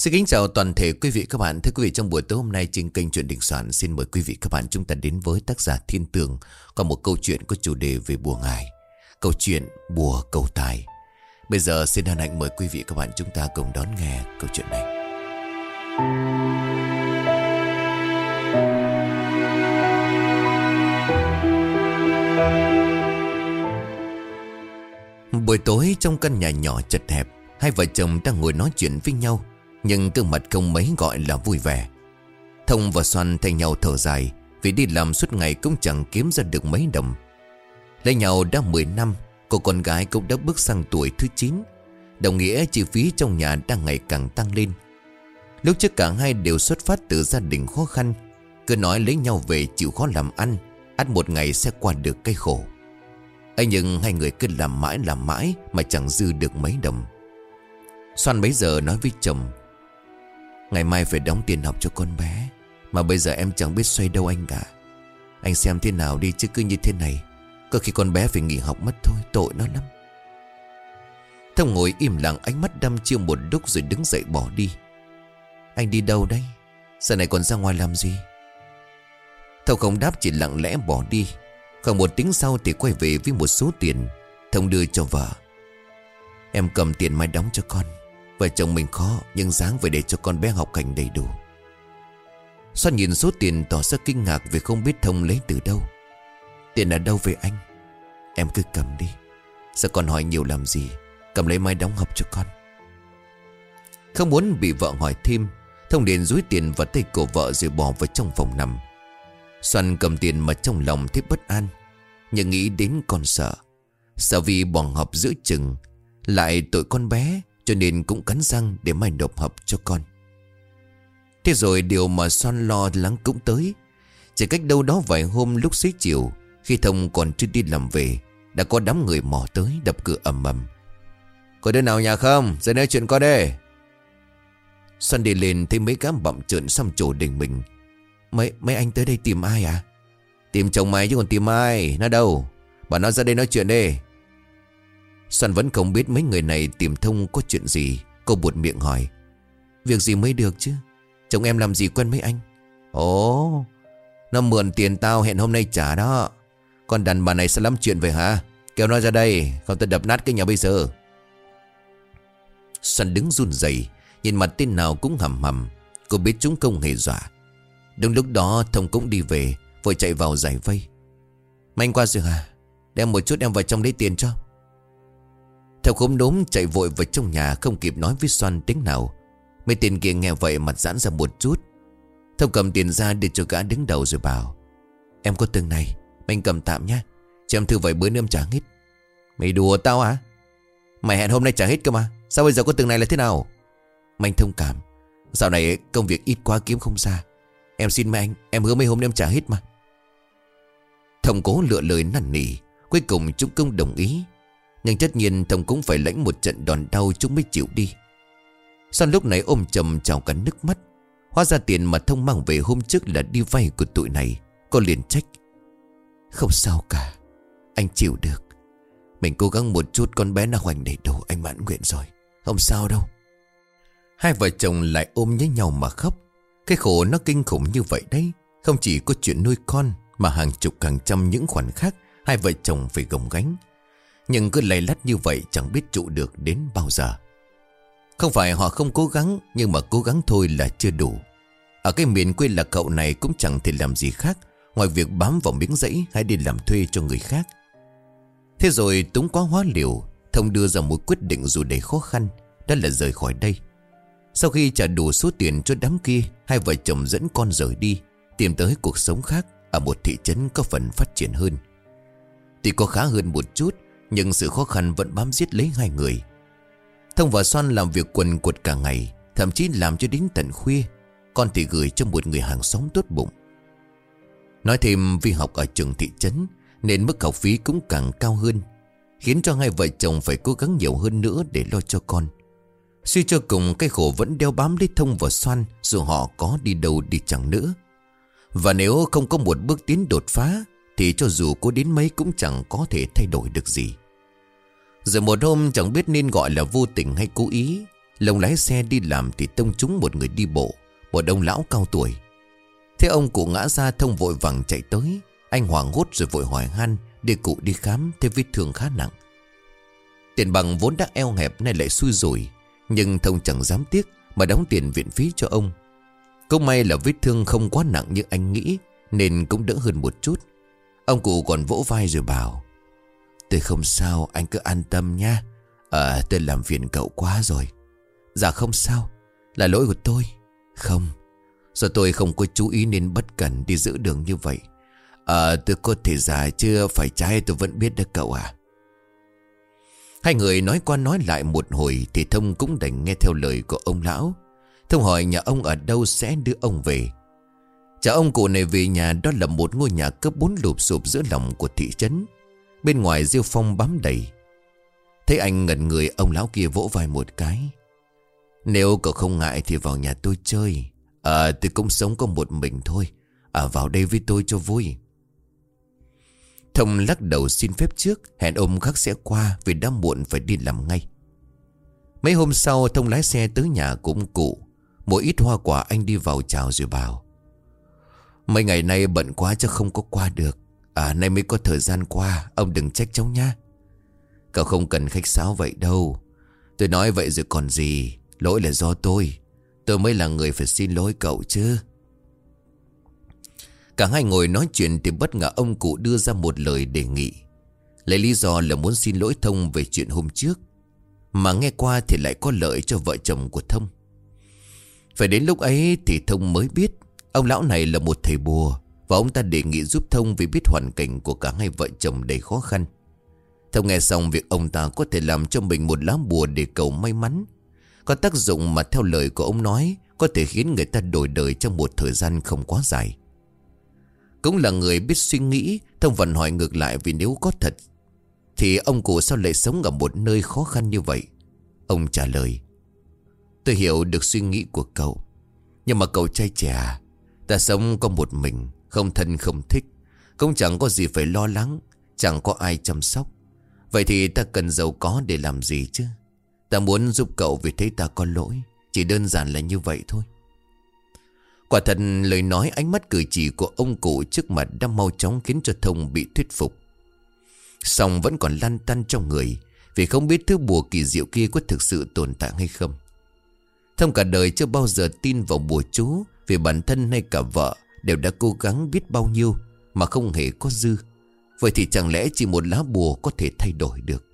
Xin kính chào toàn thể quý vị các bạn. Thưa quý vị, trong buổi tối hôm nay trên kênh Chuyện Đình Soạn xin mời quý vị các bạn chúng ta đến với tác giả Thiên Tường có một câu chuyện có chủ đề về bùa ngải, câu chuyện bùa cầu tài. Bây giờ xin hân hạnh mời quý vị các bạn chúng ta cùng đón nghe câu chuyện này. Buổi tối trong căn nhà nhỏ chật hẹp, hai vợ chồng đang ngồi nói chuyện với nhau, nhưng gương mặt không mấy gọi là vui vẻ. Thông và Xoan thay nhau thở dài, vì đi làm suốt ngày cũng chẳng kiếm ra được mấy đồng. Lấy nhau đã 10 năm, cô con gái cũng đã bước sang tuổi thứ 9, đồng nghĩa chi phí trong nhà đang ngày càng tăng lên. Lúc trước cả hai đều xuất phát từ gia đình khó khăn, cứ nói lấy nhau về chịu khó làm ăn, ắt một ngày sẽ qua được cái khổ. ấy nhưng hai người cứ làm mãi mà chẳng dư được mấy đồng. Xoan bấy giờ nói với chồng: ngày mai phải đóng tiền học cho con bé, mà bây giờ em chẳng biết xoay đâu anh cả. Anh xem thế nào đi, chứ cứ như thế này có khi con bé phải nghỉ học mất thôi, tội nó lắm. Thông ngồi im lặng, ánh mắt đăm chiêu một lúc rồi đứng dậy bỏ đi. Anh đi đâu đấy? Giờ này còn ra ngoài làm gì? Thông không đáp, chỉ lặng lẽ bỏ đi. Khoảng một tiếng sau thì quay về với một số tiền. Thông đưa cho vợ: em cầm tiền mai đóng cho con. Vợ chồng mình khó, nhưng ráng phải để cho con bé học hành đầy đủ. Xoan nhìn số tiền tỏ ra kinh ngạc vì không biết Thông lấy từ đâu. Tiền ở đâu về anh? Em cứ cầm đi, sao con hỏi nhiều làm gì? Cầm lấy mai đóng học cho con. Không muốn bị vợ hỏi thêm, Thông liền dúi tiền vào tay của vợ rồi bỏ vào trong phòng nằm. Xoan cầm tiền mà trong lòng thấy bất an, nhưng nghĩ đến con sợ vì bỏ học giữa chừng, lại tội con bé, cho nên cũng cắn răng để mai nộp học cho con. Thế rồi điều mà Xoan lo lắng cũng tới. Chỉ cách đâu đó vài hôm, lúc xế chiều, khi Thông còn chưa đi làm về, đã có đám người mò tới đập cửa ầm ầm. Có đứa nào nhà không? Ra nói chuyện coi đây. Xoan đi lên thấy mấy gã bặm trợn xăm trổ đình mình. Mấy anh tới đây tìm ai à? Tìm chồng mày chứ còn tìm ai. Nó đâu? Bảo nó ra đây nói chuyện đi. Xoan vẫn không biết mấy người này tìm Thông có chuyện gì. Cô buột miệng hỏi: việc gì mới được chứ? Chồng em làm gì quen mấy anh? Ồ, nó mượn tiền tao hẹn hôm nay trả đó. Con đàn bà này sẽ lắm chuyện về hả? Kêu nó ra đây, không tao đập nát cái nhà bây giờ. Xoan đứng run rẩy, nhìn mặt tên nào cũng hầm hầm. Cô biết chúng không hề dọa. Đúng lúc đó Thông cũng đi về, vội chạy vào giải vây: Mày qua rồi hả? Đem một chút em vào trong lấy tiền cho. Theo khốm đốm chạy vội vào trong nhà, không kịp nói với Xoan tiếng nào. Mấy tên kia nghe vậy mặt giãn ra một chút. Thông cầm tiền ra để cho gã đứng đầu rồi bảo: em có từng này, mình cầm tạm nhá, cho em thư vài bữa nữa em trả hết. Mày đùa tao hả? Mày hẹn hôm nay trả hết cơ mà, sao bây giờ có từng này là thế nào? Mình thông cảm, dạo này công việc ít quá kiếm không ra. Em xin mấy anh, em hứa mấy hôm nay em trả hết mà. Thông cố lựa lời năn nỉ, cuối cùng chúng công đồng ý. Nhưng tất nhiên Thông cũng phải lãnh một trận đòn đau chúng mới chịu đi. Xoan lúc này ôm chầm trào cả nước mắt. Hóa ra tiền mà Thông mang về hôm trước là đi vay của tụi này. Cô liền trách: không sao cả, anh chịu được. Mình cố gắng một chút, con bé nó hoành đầy đủ, anh mãn nguyện rồi, không sao đâu. Hai vợ chồng lại ôm lấy nhau mà khóc. Cái khổ nó kinh khủng như vậy đấy. Không chỉ có chuyện nuôi con, mà hàng chục hàng trăm những khoản khác hai vợ chồng phải gồng gánh. Nhưng cứ lay lắt như vậy chẳng biết trụ được đến bao giờ. Không phải họ không cố gắng, nhưng mà cố gắng thôi là chưa đủ. Ở cái miền quê lạc hậu này cũng chẳng thể làm gì khác ngoài việc bám vào miếng dãy hay đi làm thuê cho người khác. Thế rồi túng quá hóa liều, Thông đưa ra một quyết định dù đầy khó khăn, đó là rời khỏi đây. Sau khi trả đủ số tiền cho đám kia, hai vợ chồng dẫn con rời đi, tìm tới cuộc sống khác ở một thị trấn có phần phát triển hơn. Tuy có khá hơn một chút, nhưng sự khó khăn vẫn bám giết lấy hai người. Thông và Xoan làm việc quần quật cả ngày, thậm chí làm cho đến tận khuya. Con thì gửi cho một người hàng xóm tốt bụng. Nói thêm vì học ở trường thị trấn nên mức học phí cũng càng cao hơn, khiến cho hai vợ chồng phải cố gắng nhiều hơn nữa để lo cho con. Suy cho cùng cái khổ vẫn đeo bám lấy Thông và Xoan, dù họ có đi đâu đi chẳng nữa. Và nếu không có một bước tiến đột phá thì cho dù có đến mấy cũng chẳng có thể thay đổi được gì. Rồi một hôm chẳng biết nên gọi là vô tình hay cố ý, Lông lái xe đi làm thì tông trúng một người đi bộ, một ông lão cao tuổi. Thế ông cụ ngã ra, Thông vội vàng chạy tới. Anh hoảng hốt rồi vội hỏi han để cụ đi khám, thấy vết thương khá nặng. Tiền bằng vốn đã eo hẹp nay lại xui rủi, nhưng Thông chẳng dám tiếc mà đóng tiền viện phí cho ông. Cũng may là vết thương không quá nặng như anh nghĩ, nên cũng đỡ hơn một chút. Ông cụ còn vỗ vai rồi bảo: "Tôi không sao, anh cứ an tâm nha. Tôi làm phiền cậu quá rồi." "Dạ không sao, là lỗi của tôi." "Không, do tôi không có chú ý nên bất cẩn đi giữa đường như vậy. Tôi có thể già chưa phải trái tôi vẫn biết đó cậu à." Hai người nói qua nói lại một hồi thì Thông cũng đành nghe theo lời của ông lão. Thông hỏi nhà ông ở đâu sẽ đưa ông về. Chở ông cụ này về nhà, đó là một ngôi nhà cấp 4 lụp xụp giữa lòng của thị trấn. Bên ngoài rêu phong bám đầy. Thấy anh ngẩn người, ông lão kia vỗ vai một cái: "Nếu cậu không ngại thì vào nhà tôi chơi. Tôi cũng sống có một mình thôi. Vào đây với tôi cho vui." Thông lắc đầu xin phép trước, hẹn hôm khác sẽ qua vì đã muộn phải đi làm ngay. Mấy hôm sau, Thông lái xe tới nhà của ông cụ. Một ít hoa quả anh đi vào chào rồi bảo: "Mấy ngày nay bận quá chắc không có qua được. Nay mới có thời gian qua, ông đừng trách cháu nha." "Cậu không cần khách sáo vậy đâu. Tôi nói vậy rồi còn gì. Lỗi là do tôi. Tôi mới là người phải xin lỗi cậu chứ." Cả hai ngồi nói chuyện thì bất ngờ ông cụ đưa ra một lời đề nghị. Lấy lý do là muốn xin lỗi Thông về chuyện hôm trước, mà nghe qua thì lại có lợi cho vợ chồng của Thông. Phải đến lúc ấy thì Thông mới biết ông lão này là một thầy bùa, và ông ta đề nghị giúp Thông vì biết hoàn cảnh của cả hai vợ chồng đầy khó khăn. Thông nghe xong việc ông ta có thể làm cho mình một lá bùa để cầu may mắn, có tác dụng mà theo lời của ông nói có thể khiến người ta đổi đời trong một thời gian không quá dài. Cũng là người biết suy nghĩ, Thông vẫn hỏi ngược lại, vì nếu có thật thì ông cụ sao lại sống ở một nơi khó khăn như vậy. Ông trả lời: "Tôi hiểu được suy nghĩ của cậu, nhưng mà cậu trai trẻ, ta sống có một mình, không thân không thích, cũng chẳng có gì phải lo lắng, chẳng có ai chăm sóc. Vậy thì ta cần giàu có để làm gì chứ? Ta muốn giúp cậu vì thấy ta có lỗi, chỉ đơn giản là như vậy thôi." Quả thật lời nói, ánh mắt cử chỉ của ông cụ trước mặt đã mau chóng khiến cho Thông bị thuyết phục. Song vẫn còn lăn tăn trong người, vì không biết thứ bùa kỳ diệu kia có thực sự tồn tại hay không. Thông cả đời chưa bao giờ tin vào bùa chú, vì bản thân hay cả vợ đều đã cố gắng biết bao nhiêu mà không hề có dư. Vậy thì chẳng lẽ chỉ một lá bùa có thể thay đổi được?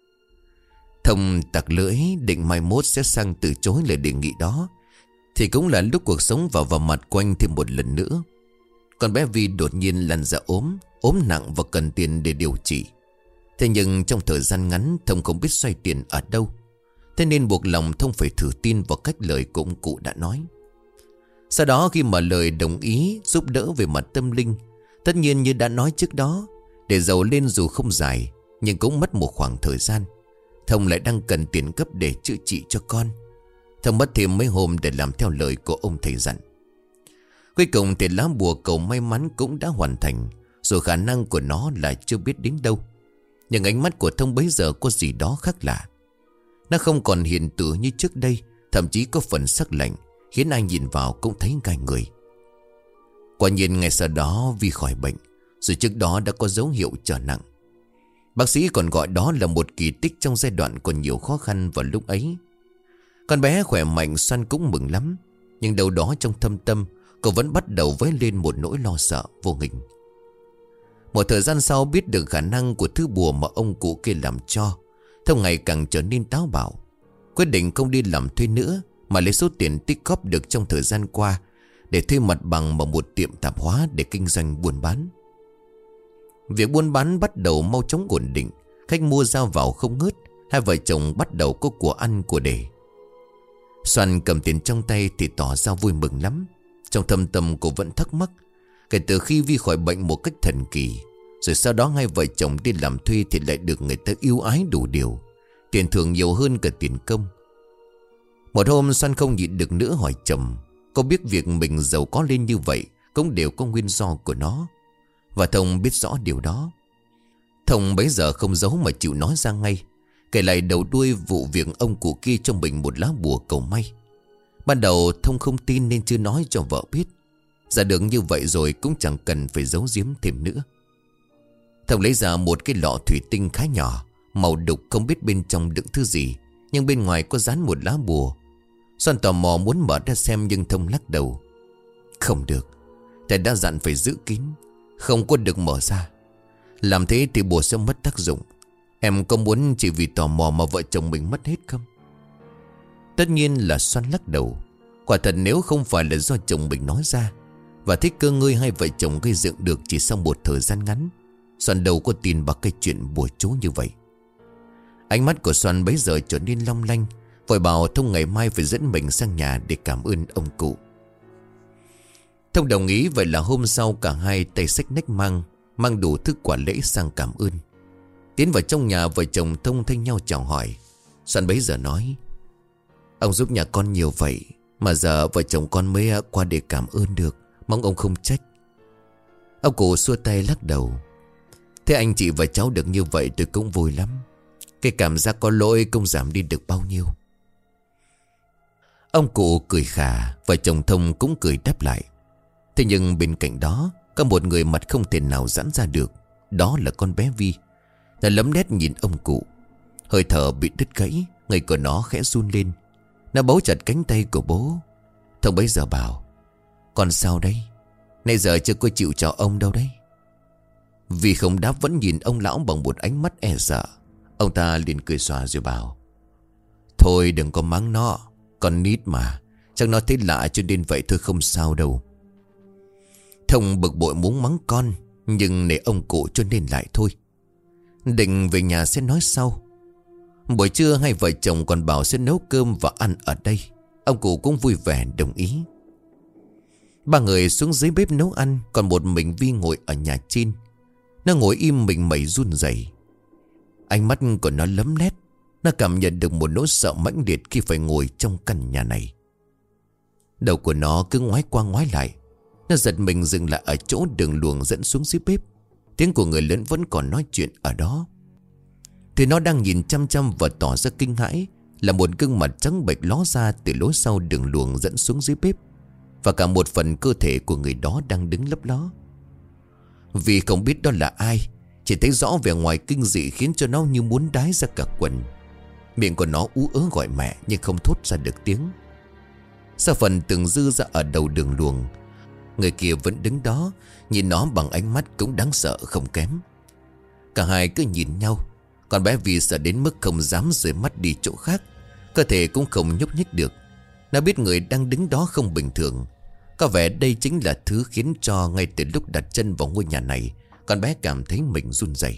Thông tặc lưỡi định mai mốt sẽ sang từ chối lời đề nghị đó, thì cũng là lúc cuộc sống vào mặt quanh thêm một lần nữa. Con bé Vi đột nhiên lăn ra ốm nặng và cần tiền để điều trị. Thế nhưng trong thời gian ngắn, Thông không biết xoay tiền ở đâu. Thế nên buộc lòng Thông phải thử tin vào cách lời của ông cụ đã nói. Sau đó khi mà lời đồng ý giúp đỡ về mặt tâm linh, tất nhiên như đã nói trước đó, để giàu lên dù không dài nhưng cũng mất một khoảng thời gian, Thông lại đang cần tiền cấp để chữa trị cho con. Thông mất thêm mấy hôm để làm theo lời của ông thầy dặn. Cuối cùng thì lá bùa cầu may mắn cũng đã hoàn thành, dù khả năng của nó là chưa biết đến đâu. Nhưng ánh mắt của Thông bấy giờ có gì đó khác lạ. Nó không còn hiền từ như trước đây, thậm chí có phần sắc lạnh, khiến ai nhìn vào cũng thấy gai người. Quả nhiên ngày sau đó Vi khỏi bệnh, rồi trước đó đã có dấu hiệu trở nặng. Bác sĩ còn gọi đó là một kỳ tích trong giai đoạn còn nhiều khó khăn vào lúc ấy. Con bé khỏe mạnh, Xoan cũng mừng lắm. Nhưng đâu đó trong thâm tâm, cậu vẫn bắt đầu vấy lên một nỗi lo sợ vô hình. Một thời gian sau, biết được khả năng của thứ bùa mà ông cụ kia làm cho, Thông ngày càng trở nên táo bạo. Quyết định không đi làm thuê nữa, mà lấy số tiền tích góp được trong thời gian qua để thuê mặt bằng vào một tiệm tạp hóa để kinh doanh buôn bán. Việc buôn bán bắt đầu mau chóng ổn định, khách mua ra vào không ngớt. Hai vợ chồng bắt đầu có của ăn của để. Xoan cầm tiền trong tay thì tỏ ra vui mừng lắm. Trong thâm tâm cô vẫn thắc mắc, kể từ khi Vi khỏi bệnh một cách thần kỳ, rồi sau đó hai vợ chồng đi làm thuê thì lại được người ta yêu ái đủ điều, tiền thưởng nhiều hơn cả tiền công. Một hôm Xoan không nhịn được nữa hỏi chồng, cô biết việc mình giàu có lên như vậy cũng đều có nguyên do của nó. Và Thông biết rõ điều đó. Thông bấy giờ không giấu mà chịu nói ra ngay. kể lại đầu đuôi vụ việc ông cụ kia cho mình một lá bùa cầu may. Ban đầu Thông không tin nên chưa nói cho vợ biết. Ra được như vậy rồi cũng chẳng cần phải giấu giếm thêm nữa. Thông lấy ra một cái lọ thủy tinh khá nhỏ, màu đục không biết bên trong đựng thứ gì, nhưng bên ngoài có dán một lá bùa. Soan tò mò muốn mở ra xem nhưng Thông lắc đầu. Không được, thầy đã dặn phải giữ kín, không có được mở ra. Làm thế thì bùa sẽ mất tác dụng. Em có muốn chỉ vì tò mò mà vợ chồng mình mất hết không? Tất nhiên là Soan lắc đầu. Quả thật nếu không phải là do chồng mình nói ra và thích cơ ngơi hai vợ chồng gây dựng được chỉ sau một thời gian ngắn, Soan đâu có tin vào cái chuyện bùa chú như vậy. Ánh mắt của Soan bấy giờ trở nên long lanh, vội bảo Thông ngày mai phải dẫn mình sang nhà để cảm ơn ông cụ. Thông đồng ý. Vậy là hôm sau cả hai tay xách nách mang đủ thức quả lễ sang cảm ơn. Tiến vào trong nhà, vợ chồng Thông thay nhau chào hỏi. Soan bấy giờ nói: Ông giúp nhà con nhiều vậy mà giờ vợ chồng con mới qua để cảm ơn được, mong ông không trách. Ông cụ xua tay lắc đầu: Thế anh chị và cháu được như vậy tôi cũng vui lắm. Cái cảm giác có lỗi không giảm đi được bao nhiêu. Ông cụ cười khà, vợ chồng Thông cũng cười đáp lại. Thế nhưng bên cạnh đó có một người mặt không thể nào giãn ra được. Đó là con bé Vi. Nó lấm lét nhìn ông cụ, hơi thở bị đứt gãy, người của nó khẽ run lên. Nó bấu chặt cánh tay của bố. Thông bấy giờ bảo: Con sao đây? Nãy giờ chưa có chịu chào ông đâu đấy. Vì không đáp vẫn nhìn ông lão bằng một ánh mắt e sợ. Ông ta liền cười xòa rồi bảo: Thôi đừng có mắng nó, con nít mà, chắc nó thấy lạ cho nên vậy thôi, không sao đâu. Thông bực bội muốn mắng con, nhưng nể ông cụ cho nên lại thôi. Định về nhà sẽ nói sau. Buổi trưa hai vợ chồng còn bảo sẽ nấu cơm và ăn ở đây. Ông cụ cũng vui vẻ đồng ý. Ba người xuống dưới bếp nấu ăn, còn một mình Vi ngồi ở nhà trên. Nó ngồi im mình mẩy run rẩy. Ánh mắt của nó lấm lét. Nó cảm nhận được một nỗi sợ mãnh liệt khi phải ngồi trong căn nhà này. Đầu của nó cứ ngoái qua ngoái lại. Nó giật mình dừng lại ở chỗ đường luồng dẫn xuống dưới bếp. Tiếng của người lớn vẫn còn nói chuyện ở đó. Thì nó đang nhìn chăm chăm và tỏ ra kinh hãi là một gương mặt trắng bệch ló ra từ lối sau đường luồng dẫn xuống dưới bếp. Và cả một phần cơ thể của người đó đang đứng lấp ló. Vì không biết đó là ai, chỉ thấy rõ vẻ ngoài kinh dị khiến cho nó như muốn đái ra cả quần. Miệng của nó ú ớ gọi mẹ nhưng không thốt ra được tiếng. Sau phần từng dư ra ở đầu đường luồng, người kia vẫn đứng đó, nhìn nó bằng ánh mắt cũng đáng sợ không kém. Cả hai cứ nhìn nhau. Còn bé Vi sợ đến mức không dám rời mắt đi chỗ khác, cơ thể cũng không nhúc nhích được. Nó biết người đang đứng đó không bình thường. Có vẻ đây chính là thứ khiến cho ngay từ lúc đặt chân vào ngôi nhà này, con bé cảm thấy mình run rẩy.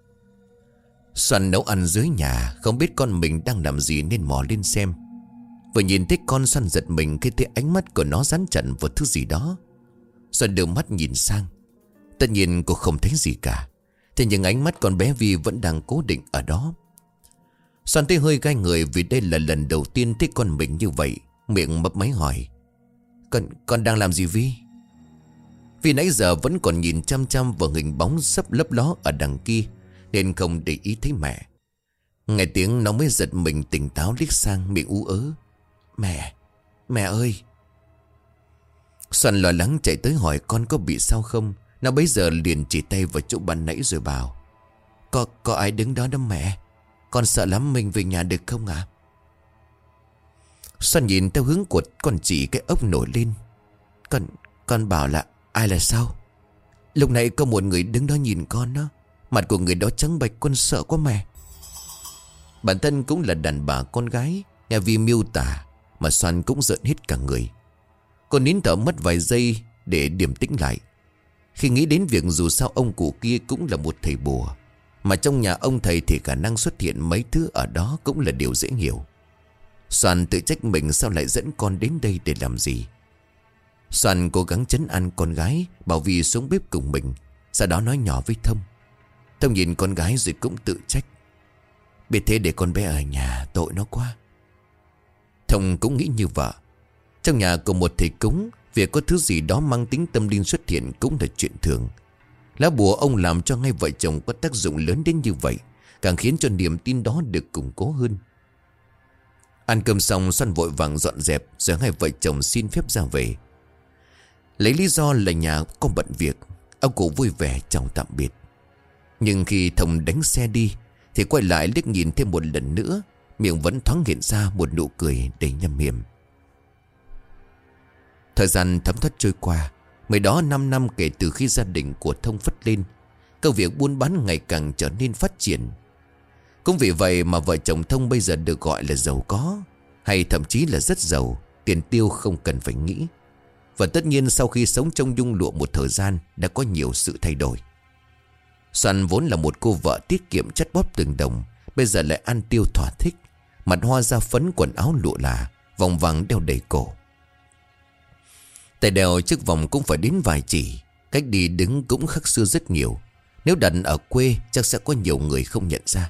Soan nấu ăn dưới nhà, không biết con mình đang làm gì nên mò lên xem. Vừa nhìn thấy con, Soan giật mình khi thấy ánh mắt của nó dán chặt vào thứ gì đó. Soan đưa mắt nhìn sang. Tất nhiên cô không thấy gì cả. Thế nhưng ánh mắt con bé Vi vẫn đang cố định ở đó. Soan thấy hơi gai người vì đây là lần đầu tiên thấy con mình như vậy. Miệng mấp máy hỏi: Con đang làm gì Vi? Vì nãy giờ vẫn còn nhìn chăm chăm vào hình bóng sắp lấp ló ở đằng kia nên không để ý thấy mẹ. Nghe tiếng nó mới giật mình tỉnh táo liếc sang, miệng ú ớ: Mẹ ơi! Soan lo lắng chạy tới hỏi con có bị sao không. Nó bấy giờ liền chỉ tay vào chỗ ban nãy rồi bảo: Có ai đứng đó đó mẹ. Con sợ lắm, mình về nhà được không ạ? Soan nhìn theo hướng của con chỉ, cái ốc nổi lên. Con bảo là ai là sao? Lúc nãy có một người đứng đó nhìn con đó. Mặt của người đó trắng bệch, con sợ quá mẹ. Bản thân cũng là đàn bà con gái, nghe Vi miêu tả mà Soan cũng giận hết cả người. Cô nín thở mất vài giây để điềm tĩnh lại. Khi nghĩ đến việc dù sao ông cụ kia cũng là một thầy bùa, mà trong nhà ông thầy thì khả năng xuất hiện mấy thứ ở đó cũng là điều dễ hiểu. Soan tự trách mình sao lại dẫn con đến đây để làm gì. Soan cố gắng trấn an con gái, bảo Vi xuống bếp cùng mình, sau đó nói nhỏ với Thông. Thông nhìn con gái rồi cũng tự trách: biết thế để con bé ở nhà, tội nó quá. Thông cũng nghĩ như vợ. Trong nhà của một thầy cúng, việc có thứ gì đó mang tính tâm linh xuất hiện cũng là chuyện thường. Lá bùa ông làm cho ngay vợ chồng có tác dụng lớn đến như vậy, càng khiến cho niềm tin đó được củng cố hơn. Ăn cơm xong, Xoan vội vàng dọn dẹp, rồi hai vợ chồng xin phép ra về. Lấy lý do là nhà có bận việc, ông cụ vui vẻ chào tạm biệt. Nhưng khi Thông đánh xe đi thì quay lại liếc nhìn thêm một lần nữa, miệng vẫn thoáng hiện ra một nụ cười đầy nham hiểm. Thời gian thấm thoát trôi qua, mới đó 5 năm kể từ khi gia đình của Thông phất lên, công việc buôn bán ngày càng trở nên phát triển. Cũng vì vậy mà vợ chồng Thông bây giờ được gọi là giàu có, hay thậm chí là rất giàu, tiền tiêu không cần phải nghĩ. Và tất nhiên sau khi sống trong nhung lụa một thời gian đã có nhiều sự thay đổi. Xoan vốn là một cô vợ tiết kiệm chắt bóp từng đồng, bây giờ lại ăn tiêu thỏa thích, mặt hoa da phấn, quần áo lụa là, vòng vàng đeo đầy cổ. Tay đeo chiếc vòng cũng phải đến vài chỉ, cách đi đứng cũng khác xưa rất nhiều. Nếu đặt ở quê chắc sẽ có nhiều người không nhận ra.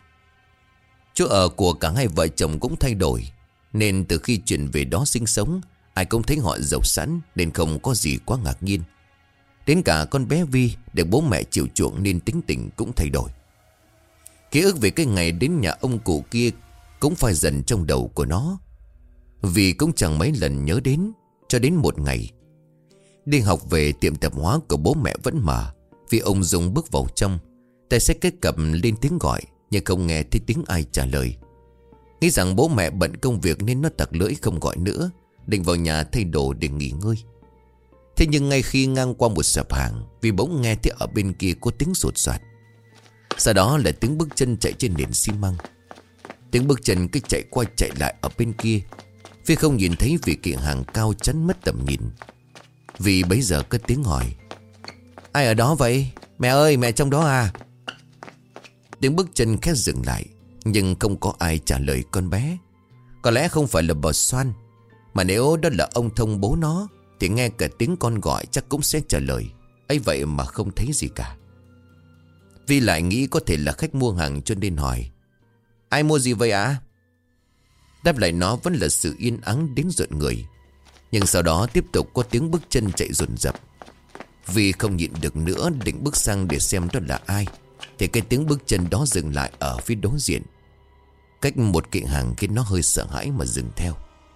Chỗ ở của cả hai vợ chồng cũng thay đổi, nên từ khi chuyển về đó sinh sống, ai cũng thấy họ giàu sẵn, nên không có gì quá ngạc nhiên. Đến cả con bé Vi được bố mẹ chiều chuộng nên tính tình cũng thay đổi. Ký ức về cái ngày đến nhà ông cụ kia cũng phai dần trong đầu của nó. Vì cũng chẳng mấy lần nhớ đến, cho đến một ngày đi học về, tiệm tạp hóa của bố mẹ vẫn mở. Vì ông Dung bước vào trong, tay xách cái cặp lên tiếng gọi, nhưng không nghe thấy tiếng ai trả lời. Nghĩ rằng bố mẹ bận công việc nên nó tặc lưỡi không gọi nữa, định vào nhà thay đồ để nghỉ ngơi. Thế nhưng ngay khi ngang qua một sạp hàng, vì bỗng nghe thấy ở bên kia có tiếng sột soạt. Sau đó là tiếng bước chân chạy trên nền xi măng. Tiếng bước chân cứ chạy qua chạy lại ở bên kia. Vì không nhìn thấy vì kiện hàng cao chắn mất tầm nhìn. Vì bấy giờ có tiếng hỏi: ai ở đó vậy? Mẹ ơi, mẹ trong đó à? Tiếng bước chân khẽ dừng lại, nhưng không có ai trả lời con bé. Có lẽ không phải là bà Xoan, mà nếu đó là ông Thông bố nó thì nghe cả tiếng con gọi chắc cũng sẽ trả lời. Ấy vậy mà không thấy gì cả. Vi lại nghĩ có thể là khách mua hàng cho nên hỏi: ai mua gì vậy ạ? Đáp lại nó vẫn là sự yên ắng đến rợn người. Nhưng sau đó tiếp tục có tiếng bước chân chạy dồn dập. Vi không nhịn được nữa, định bước sang để xem đó là ai, thì cái tiếng bước chân đó dừng lại ở phía đối diện, cách một kiện hàng khiến nó hơi sợ hãi mà dừng theo.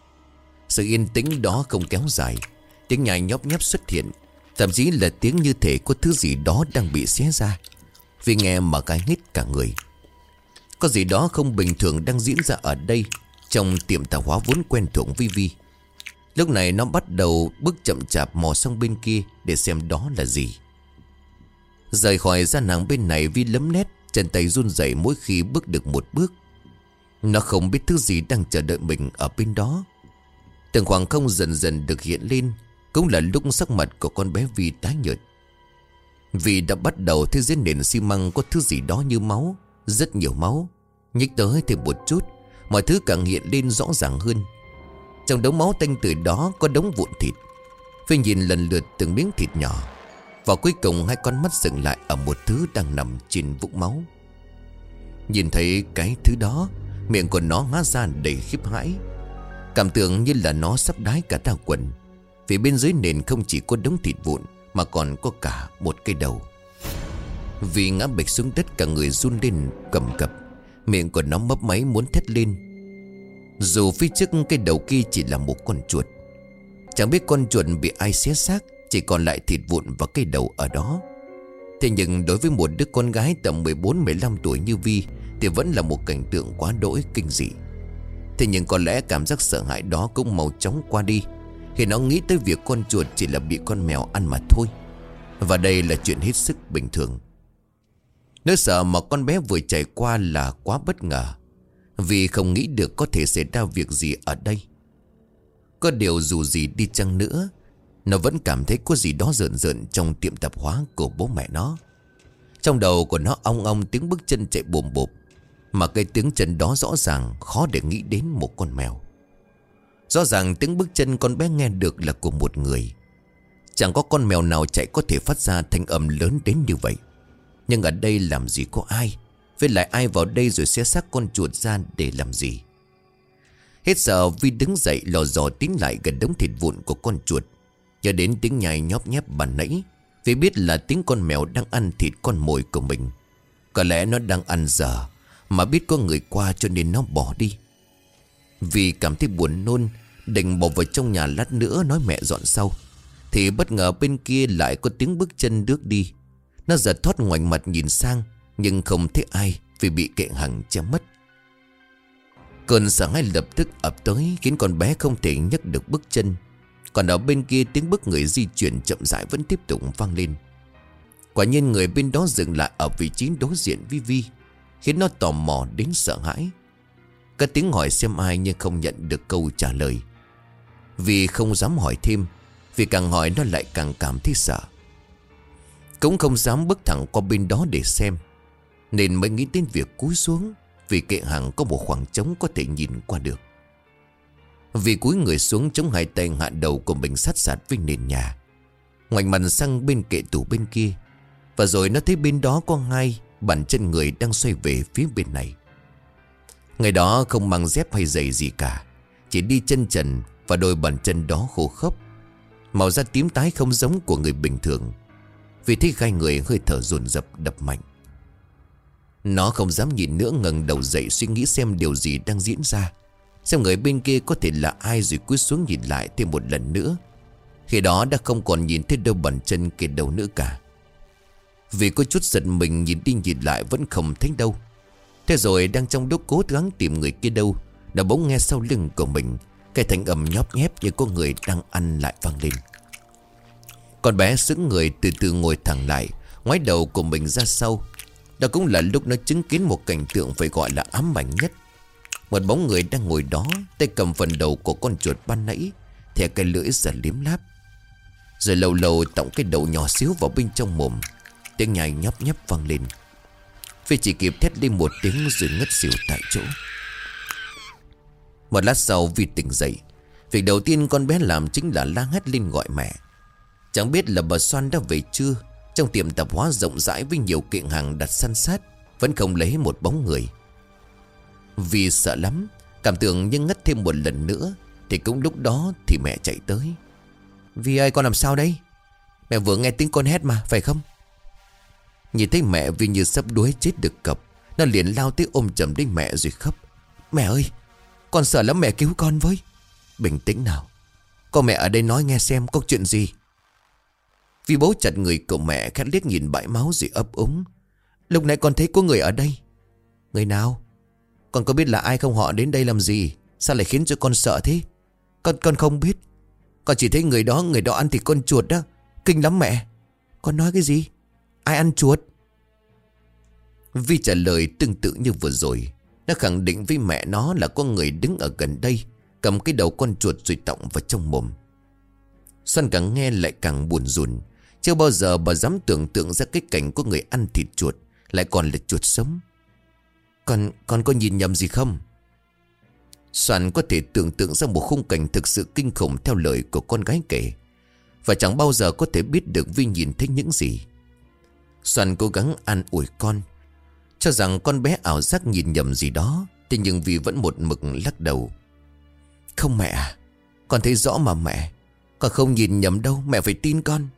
Sự yên tĩnh đó không kéo dài. Tiếng nhai nhóp nhép xuất hiện, thậm chí là tiếng như thể có thứ gì đó đang bị xé ra. Vì nghe mà gai hết cả người. Có gì đó không bình thường đang diễn ra ở đây, trong tiệm tạp hóa vốn quen thuộc với Vi. Lúc này nó bắt đầu bước chậm chạp mò sang bên kia để xem đó là gì. Rời khỏi gian hàng bên này, Vi lấm lét, chân tay run rẩy mỗi khi bước được một bước. Nó không biết thứ gì đang chờ đợi mình ở bên đó. Từng khoảng không dần dần được hiện lên, cũng là lúc sắc mặt của con bé Vi tái nhợt. Vì đã bắt đầu thấy dưới nền xi măng có thứ gì đó như máu, rất nhiều máu. Nhích tới thêm một chút, mọi thứ càng hiện lên rõ ràng hơn. Trong đống máu tanh tưởi đó có đống vụn thịt. Vi nhìn lần lượt từng miếng thịt nhỏ, và cuối cùng hai con mắt dừng lại ở một thứ đang nằm trên vũng máu. Nhìn thấy cái thứ đó, miệng của nó há ra đầy khiếp hãi, cảm tưởng như là nó sắp đái cả ra quần. Vì bên dưới nền không chỉ có đống thịt vụn, mà còn có cả một cái đầu. Vì ngã bịch xuống đất, cả người run lên cầm cập, miệng của nó mấp máy muốn thét lên. Dù phía trước cái đầu kia chỉ là một con chuột. Chẳng biết con chuột bị ai xé xác, chỉ còn lại thịt vụn và cái đầu ở đó. Thế nhưng đối với một đứa con gái tầm 14-15 tuổi như Vi thì vẫn là một cảnh tượng quá đỗi kinh dị. Thế nhưng có lẽ cảm giác sợ hãi đó cũng mau chóng qua đi khi nó nghĩ tới việc con chuột chỉ là bị con mèo ăn mà thôi. Và đây là chuyện hết sức bình thường. Nỗi sợ mà con bé vừa trải qua là quá bất ngờ, vì không nghĩ được có thể xảy ra việc gì ở đây. Có điều dù gì đi chăng nữa, nó vẫn cảm thấy có gì đó rợn rợn trong tiệm tạp hóa của bố mẹ nó. Trong đầu của nó ong ong tiếng bước chân chạy bùm bụp, mà cái tiếng chân đó rõ ràng khó để nghĩ đến một con mèo. Rõ ràng tiếng bước chân con bé nghe được là của một người. Chẳng có con mèo nào chạy có thể phát ra thanh âm lớn đến như vậy. Nhưng ở đây làm gì có ai, với lại ai vào đây rồi xé xác con chuột ra để làm gì? Hết sợ, Vi đứng dậy lò dò tiến lại gần đống thịt vụn của con chuột. Nhớ đến tiếng nhai nhóp nhép ban nãy, vì biết là tiếng con mèo đang ăn thịt con mồi của mình. Có lẽ nó đang ăn dở, mà biết có người qua cho nên nó bỏ đi. Vì cảm thấy buồn nôn, định bỏ vào trong nhà lát nữa nói mẹ dọn sau, thì bất ngờ bên kia lại có tiếng bước chân bước đi. Nó giật thót ngoảnh mặt nhìn sang, nhưng không thấy ai vì bị kệ hàng che mất. Cơn sợ hãi lập tức ập tới, khiến con bé không thể nhấc được bước chân. Còn ở bên kia tiếng bước người di chuyển chậm rãi vẫn tiếp tục vang lên. Quả nhiên người bên đó dừng lại ở vị trí đối diện với Vi, khiến nó tò mò đến sợ hãi. Cất tiếng hỏi xem ai nhưng không nhận được câu trả lời. Vì không dám hỏi thêm, vì càng hỏi nó lại càng cảm thấy sợ. Cũng không dám bước thẳng qua bên đó để xem, nên mới nghĩ đến việc cúi xuống, vì kệ hàng có một khoảng trống có thể nhìn qua được. Vì cúi người xuống chống hai tay hạ đầu của mình sát sát với nền nhà, ngoảnh mặt sang bên kệ tủ bên kia. Và rồi nó thấy bên đó có hai bàn chân người đang xoay về phía bên này. Người đó không mang dép hay giày gì cả, chỉ đi chân trần, và đôi bàn chân đó khô khốc, màu da tím tái không giống của người bình thường. Vì thấy gai người hơi thở dồn dập đập mạnh. Nó không dám nhìn nữa, ngẩng đầu dậy suy nghĩ xem điều gì đang diễn ra, xem người bên kia có thể là ai, rồi cúi xuống nhìn lại thêm một lần nữa. Khi đó đã không còn nhìn thấy đâu bàn chân kia đâu nữa cả. Vì có chút giật mình nhìn đi nhìn lại vẫn không thấy đâu. Thế rồi đang trong lúc cố gắng tìm người kia đâu, đã bỗng nghe sau lưng của mình cái thanh âm nhóp nhép như có người đang ăn lại vang lên. Con bé sững người từ từ ngồi thẳng lại, ngoái đầu của mình ra sau. Đó cũng là lúc nó chứng kiến một cảnh tượng phải gọi là ám ảnh nhất. Một bóng người đang ngồi đó, tay cầm phần đầu của con chuột ban nãy, thè cái lưỡi ra liếm láp, rồi lâu lâu tọng cái đầu nhỏ xíu vào bên trong mồm. Tiếng nhai nhóp nhép vang lên. Phi chỉ kịp thét lên một tiếng rồi ngất xỉu tại chỗ. Một lát sau Vi tỉnh dậy. Việc đầu tiên con bé làm chính là la hét lên gọi mẹ. Chẳng biết là bà Xoan đã về chưa. Trong tiệm tạp hóa rộng rãi với nhiều kiện hàng đặt san sát, vẫn không lấy một bóng người. Vi sợ lắm, cảm tưởng nhưng ngất thêm một lần nữa. Thì cũng lúc đó thì mẹ chạy tới. Vi ơi, con làm sao đây? Mẹ vừa nghe tiếng con hét mà, phải không? Nhìn thấy mẹ Vi như sắp đuối chết được cập. Nó liền lao tới ôm chầm đến mẹ rồi khóc. Mẹ ơi, con sợ lắm, mẹ cứu con với. Bình tĩnh nào, có mẹ ở đây nói nghe xem có chuyện gì. Vi bấu chặt người của mẹ, khẽ liếc nhìn bãi máu rồi ấp úng. Lúc nãy con thấy có người ở đây. Người nào? Con có biết là ai không? Họ đến đây làm gì? Sao lại khiến cho con sợ thế? Con không biết. Con chỉ thấy người đó ăn thịt con chuột đó. Kinh lắm mẹ. Con nói cái gì? Ai ăn chuột? Vi trả lời tương tự như vừa rồi. Nó khẳng định với mẹ nó là có người đứng ở gần đây, cầm cái đầu con chuột rồi tọng vào trong mồm. Xoan càng nghe lại càng buồn rùn. Chưa bao giờ bà dám tưởng tượng ra cái cảnh có người ăn thịt chuột, lại còn là chuột sống. Con có nhìn nhầm gì không? Xoan có thể tưởng tượng ra một khung cảnh thực sự kinh khủng theo lời của con gái kể, và chẳng bao giờ có thể biết được Vi nhìn thấy những gì. Xoan cố gắng an ủi con, cho rằng con bé ảo giác nhìn nhầm gì đó. Thế nhưng Vi vẫn một mực lắc đầu. Không mẹ à, con thấy rõ mà mẹ. Con không nhìn nhầm đâu, mẹ phải tin con.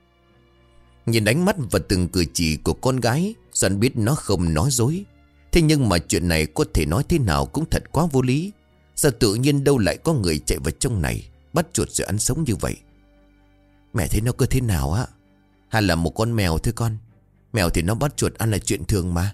Nhìn ánh mắt và từng cử chỉ của con gái, Xoan biết nó không nói dối. Thế nhưng mà chuyện này có thể nói thế nào cũng thật quá vô lý. Sao tự nhiên đâu lại có người chạy vào trong này, bắt chuột rồi ăn sống như vậy? Mẹ thấy nó cứ thế nào á? Hay là một con mèo thôi con? Mèo thì nó bắt chuột ăn là chuyện thường mà.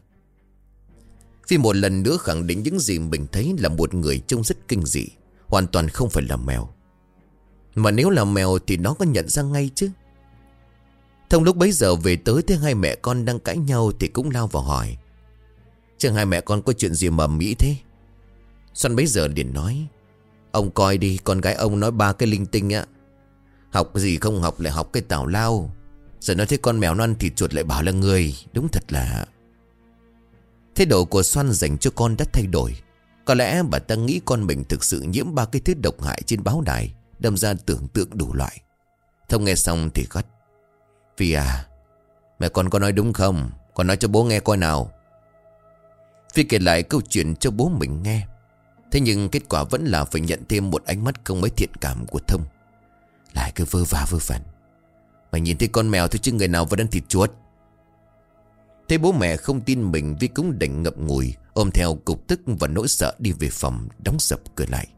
Vì một lần nữa khẳng định những gì mình thấy là một người trông rất kinh dị, hoàn toàn không phải là mèo. Mà nếu là mèo thì nó có nhận ra ngay chứ. Thông lúc bấy giờ về tới thấy hai mẹ con đang cãi nhau thì cũng lao vào hỏi. Chứ hai mẹ con có chuyện gì mà mỹ thế? Xoan bấy giờ liền nói. Ông coi đi, con gái ông nói ba cái linh tinh á. Học gì không học lại học cái tào lao. Giờ nói thấy con mèo nó ăn thịt chuột lại bảo là người. Đúng thật là... Thái độ của Xoan dành cho con đã thay đổi. Có lẽ bà ta nghĩ con mình thực sự nhiễm ba cái thứ độc hại trên báo đài, đâm ra tưởng tượng đủ loại. Thông nghe xong thì gắt. Vì à, mẹ con có nói đúng không? Con nói cho bố nghe coi nào. Phi kể lại câu chuyện cho bố mình nghe. Thế nhưng kết quả vẫn là phải nhận thêm một ánh mắt không mấy thiện cảm của Thông. Lại cứ vơ vẩn. Mày nhìn thấy con mèo thôi chứ người nào vẫn ăn thịt chuột. Thấy bố mẹ không tin mình, Vi cũng đành ngậm ngùi, ôm theo cục tức và nỗi sợ đi về phòng, đóng sập cửa lại.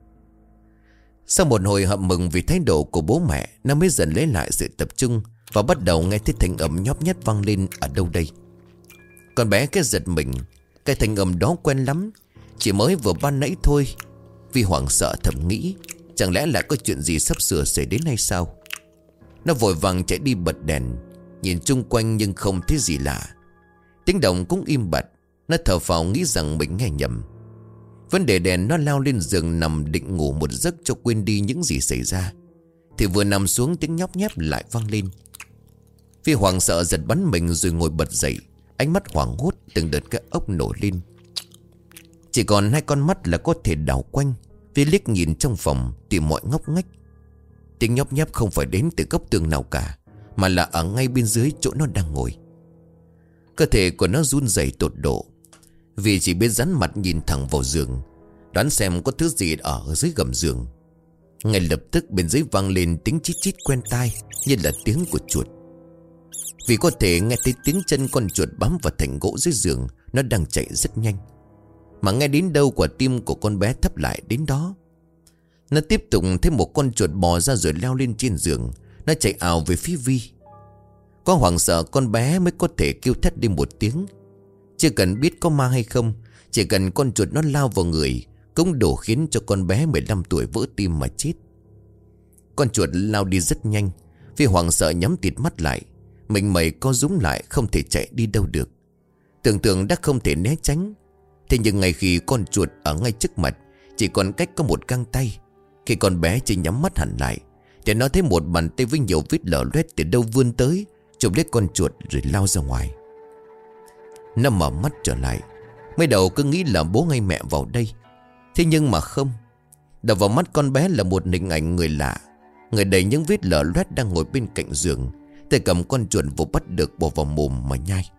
Sau một hồi hậm mừng vì thái độ của bố mẹ, nó mới dần lấy lại sự tập trung và bắt đầu nghe thấy thanh âm nhóp nhét vang lên ở đâu đây. Con bé cái giật mình, cái thanh âm đó quen lắm, chỉ mới vừa ban nãy thôi. Vì hoảng sợ thầm nghĩ, chẳng lẽ lại có chuyện gì sắp sửa xảy đến hay sao? Nó vội vàng chạy đi bật đèn, nhìn chung quanh nhưng không thấy gì lạ. Tiếng động cũng im bặt. Nó thở phào nghĩ rằng mình nghe nhầm. Vẫn để đèn, nó lao lên giường nằm định ngủ một giấc cho quên đi những gì xảy ra. Thì vừa nằm xuống tiếng nhóp nhép lại vang lên. Phi hoảng sợ giật bắn mình rồi ngồi bật dậy, ánh mắt hoảng hốt, từng đợt cái ốc nổ lên. Chỉ còn hai con mắt là có thể đảo quanh. Phi liếc nhìn trong phòng tìm mọi ngóc ngách. Tiếng nhóp nhép không phải đến từ góc tường nào cả, mà là ở ngay bên dưới chỗ nó đang ngồi. Cơ thể của nó run rẩy tột độ, vì chỉ biết dán mặt nhìn thẳng vào giường, đoán xem có thứ gì ở dưới gầm giường. Ngay lập tức bên dưới vang lên tiếng chít chít quen tai, như là tiếng của chuột. Vì có thể nghe thấy tiếng chân con chuột bám vào thành gỗ dưới giường. Nó đang chạy rất nhanh, mà nghe đến đâu quả tim của con bé thấp lại đến đó. Nó tiếp tục thấy một con chuột bò ra rồi leo lên trên giường. Nó chạy ào về phía Vi. Có hoảng sợ con bé mới có thể kêu thét đi một tiếng. Chưa cần biết có ma hay không, chỉ cần con chuột nó lao vào người cũng đủ khiến cho con bé 15 tuổi vỡ tim mà chết. Con chuột lao đi rất nhanh. Vi hoảng sợ nhắm tịt mắt lại, mình mẩy co rúm lại, không thể chạy đi đâu được. Tưởng tượng đã không thể né tránh. Thế nhưng ngay khi con chuột ở ngay trước mặt, chỉ còn cách có một găng tay, khi con bé chỉ nhắm mắt hẳn lại, thì nó thấy một bàn tay với nhiều vết lở loét từ đâu vươn tới, chụp lấy con chuột rồi lao ra ngoài. Nó mở mắt trở lại. Mới đầu cứ nghĩ là bố hay mẹ vào đây, thế nhưng mà không. Đập vào mắt con bé là một hình ảnh người lạ. Người đầy những vết lở loét đang ngồi bên cạnh giường, tay cầm con chuột vừa bắt được bỏ vào mồm mà nhai.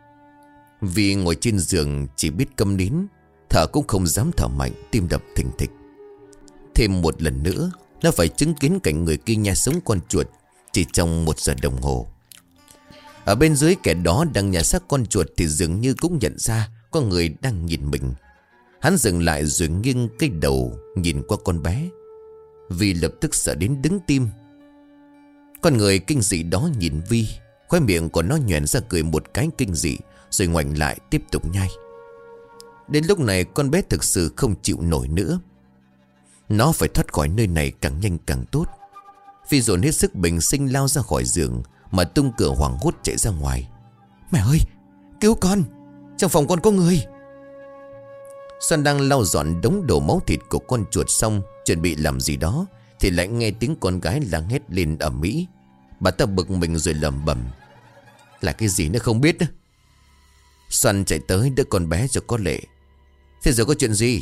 Vì ngồi trên giường chỉ biết câm nín, thở cũng không dám thở mạnh, tim đập thình thịch. Thêm một lần nữa, nó phải chứng kiến cảnh người kia nhai sống con chuột chỉ trong 1 giờ đồng hồ. Ở bên dưới kẻ đó đang nhai xác con chuột thì dường như cũng nhận ra có người đang nhìn mình. Hắn dừng lại rồi nghiêng cái đầu nhìn qua con bé. Vi lập tức sợ đến đứng tim. Con người kinh dị đó nhìn Vi, khóe miệng của nó nhoẻn ra cười một cái kinh dị, rồi ngoảnh lại tiếp tục nhai. Đến lúc này con bé thực sự không chịu nổi nữa. Nó phải thoát khỏi nơi này càng nhanh càng tốt. Vi dồn hết sức bình sinh lao ra khỏi giường, mà tung cửa hoảng hốt chạy ra ngoài. Mẹ ơi, cứu con, trong phòng con có người. Xoan đang lau dọn đống đổ máu thịt của con chuột xong, chuẩn bị làm gì đó, thì lại nghe tiếng con gái la hét lên ầm ĩ. Bà ta bực mình rồi lẩm bẩm, là cái gì nó không biết đó. Xoan chạy tới đỡ con bé cho có lệ. Thế giờ có chuyện gì?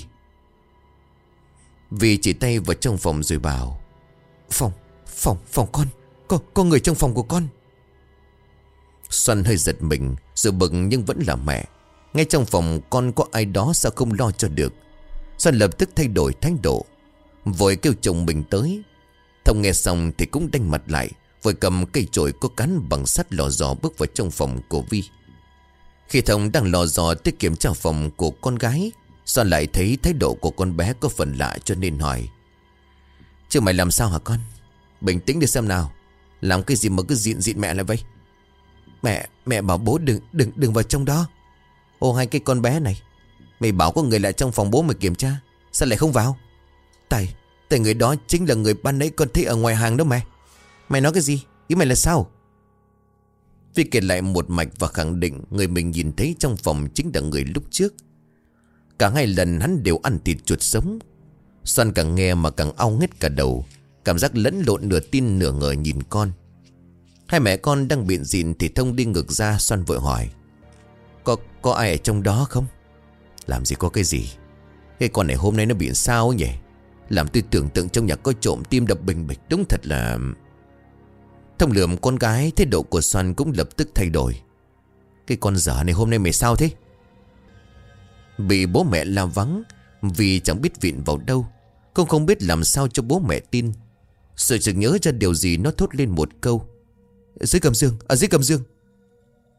Vì chỉ tay vào trong phòng rồi bảo, Phòng con, có người trong phòng của con. Xoan hơi giật mình rồi bực nhưng vẫn là mẹ. Ngay trong phòng con có ai đó sao không lo cho được. Xoan lập tức thay đổi thái độ, vội kêu chồng mình tới. Thông nghe xong thì cũng đanh mặt lại, vội cầm cây chổi có cán bằng sắt lò dò bước vào trong phòng của Vi. Khi Thông đang lò dò tới kiểm tra phòng của con gái, Xoan lại thấy thái độ của con bé có phần lạ cho nên hỏi, chứ mày làm sao hả con? Bình tĩnh đi xem nào, làm cái gì mà cứ dịn mẹ lại vậy? Mẹ bảo bố đừng vào trong đó. Ô hai cái con bé này, mày bảo có người lại trong phòng bố mày kiểm tra, sao lại không vào? Tại người đó chính là người ban nãy con thấy ở ngoài hàng đó mẹ. Mày nói cái gì? Ý mày là sao? Vi kể lại một mạch và khẳng định người mình nhìn thấy trong phòng chính là người lúc trước. Cả hai lần hắn đều ăn thịt chuột sống. Xoan càng nghe mà càng au hết cả đầu, cảm giác lẫn lộn nửa tin nửa ngờ nhìn con. Hai mẹ con đang biện dịn thì Thông đi ngược ra. Xoan vội hỏi, Có ai ở trong đó không? Làm gì có cái gì. Cái con này hôm nay nó bị sao nhỉ? Làm tôi tưởng tượng trong nhà có trộm, tim đập bình bịch. Đúng thật là... Thông lườm con gái, thái độ của Xoan cũng lập tức thay đổi. Cái con dở này hôm nay mày sao thế? Bị bố mẹ la vắng, vì chẳng biết viện vào đâu, cũng không biết làm sao cho bố mẹ tin. Rồi chợt nhớ ra điều gì, nó thốt lên một câu, dưới gầm giường, ở dưới gầm giường.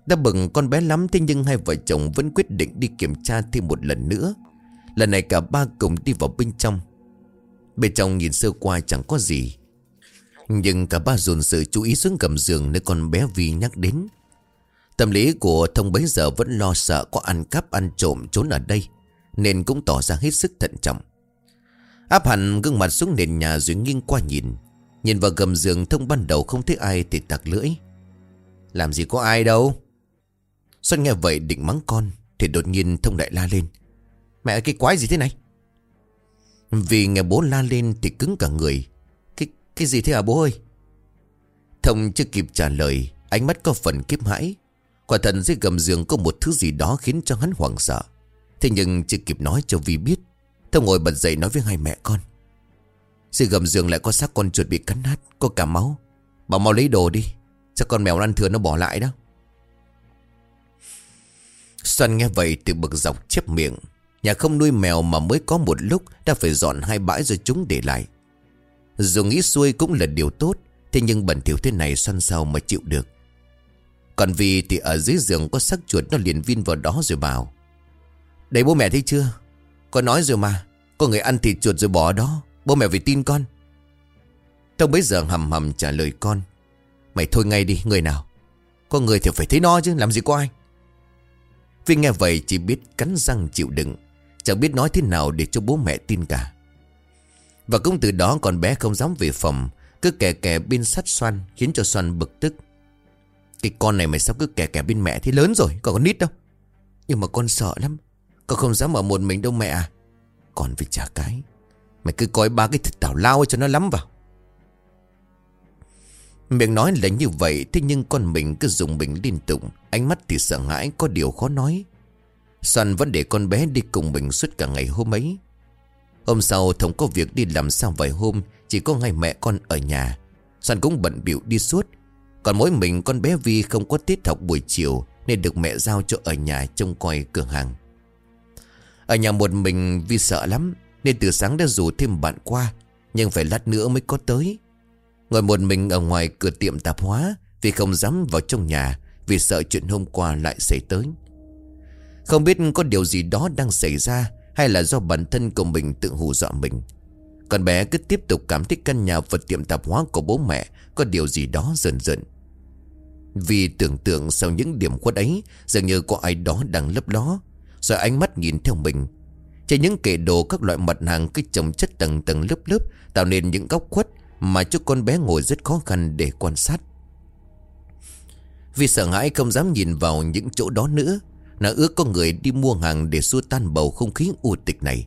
Đã bừng con bé lắm, thế nhưng hai vợ chồng vẫn quyết định đi kiểm tra thêm một lần nữa. Lần này cả ba cùng đi vào bên trong. Bên trong nhìn sơ qua chẳng có gì, nhưng cả ba dồn sự chú ý xuống gầm giường nơi con bé Vi nhắc đến. Tâm lý của Thông bấy giờ vẫn lo sợ có ăn cắp ăn trộm trốn ở đây, nên cũng tỏ ra hết sức thận trọng. Áp hẳn gương mặt xuống nền nhà rồi nghiêng qua nhìn vào gầm giường. Thông ban đầu không thấy ai thì tặc lưỡi: làm gì có ai đâu. Xuân nghe vậy định mắng con thì đột nhiên Thông lại la lên: mẹ, cái quái gì thế này? Vì nghe bố la lên thì cứng cả người. Cái gì thế hả bố ơi? Thông chưa kịp trả lời, ánh mắt có phần kiếp hãi. Quả thật dưới gầm giường có một thứ gì đó khiến cho hắn hoảng sợ. Thế nhưng chưa kịp nói cho Vi biết, Thông ngồi bật dậy nói với hai mẹ con: dưới gầm giường lại có xác con chuột bị cắn nát, có cả máu. Bảo mau lấy đồ đi, chắc con mèo ăn thừa nó bỏ lại đó. Xuân nghe vậy thì bực dọc chép miệng. Nhà không nuôi mèo mà mới có một lúc đã phải dọn 2 bãi rồi chúng để lại. Dù nghĩ xuôi cũng là điều tốt, thế nhưng bẩn thỉu thế này Xuân sao mà chịu được. Còn vì thì ở dưới giường có xác chuột, nó liền vin vào đó rồi bảo: đấy bố mẹ thấy chưa, con nói rồi mà, có người ăn thịt chuột rồi bỏ ở đó. Bố mẹ phải tin con. Thông bấy giờ hầm hầm trả lời con: mày thôi ngay đi, người nào? Có người thì phải thấy nó chứ, làm gì có ai. Vi nghe vậy chỉ biết cắn răng chịu đựng, chẳng biết nói thế nào để cho bố mẹ tin cả. Và cũng từ đó con bé không dám về phòng, cứ kè kè bên sát Xoan, khiến cho Xoan bực tức: cái con này mày sao cứ kè kè bên mẹ thế, lớn rồi còn con nít đâu. Nhưng mà con sợ lắm, con không dám ở một mình đâu mẹ à. Còn phải trả cái, mày cứ coi 3 cái thịt tào lao cho nó lắm vào. Miệng nói là như vậy, thế nhưng con mình cứ dùng mình liên tục, ánh mắt thì sợ hãi, có điều khó nói. Xoan vẫn để con bé đi cùng mình suốt cả ngày hôm ấy. Hôm sau Thông có việc đi làm sau vài hôm, chỉ có hai mẹ con ở nhà. Xoan cũng bận bịu đi suốt. Còn mỗi mình con bé Vi không có tiết học buổi chiều, nên được mẹ giao cho ở nhà trông coi cửa hàng. Ở nhà một mình Vi sợ lắm, nên từ sáng đã rủ thêm bạn qua, nhưng phải lát nữa mới có tới. Ngồi một mình ở ngoài cửa tiệm tạp hóa, vì không dám vào trong nhà, vì sợ chuyện hôm qua lại xảy tới. Không biết có điều gì đó đang xảy ra, hay là do bản thân của mình tự hù dọa mình. Con bé cứ tiếp tục cảm thấy căn nhà và tiệm tạp hóa của bố mẹ có điều gì đó rợn rợn. Vì tưởng tượng sau những điểm khuất ấy, dường như có ai đó đang lấp ló, rồi ánh mắt nhìn theo mình. Trên những kệ đồ các loại mặt hàng cứ chồng chất tầng tầng lớp lớp, tạo nên những góc khuất mà cho con bé ngồi rất khó khăn để quan sát. Vì sợ hãi không dám nhìn vào những chỗ đó nữa, nó ước có người đi mua hàng để xua tan bầu không khí u tịch này.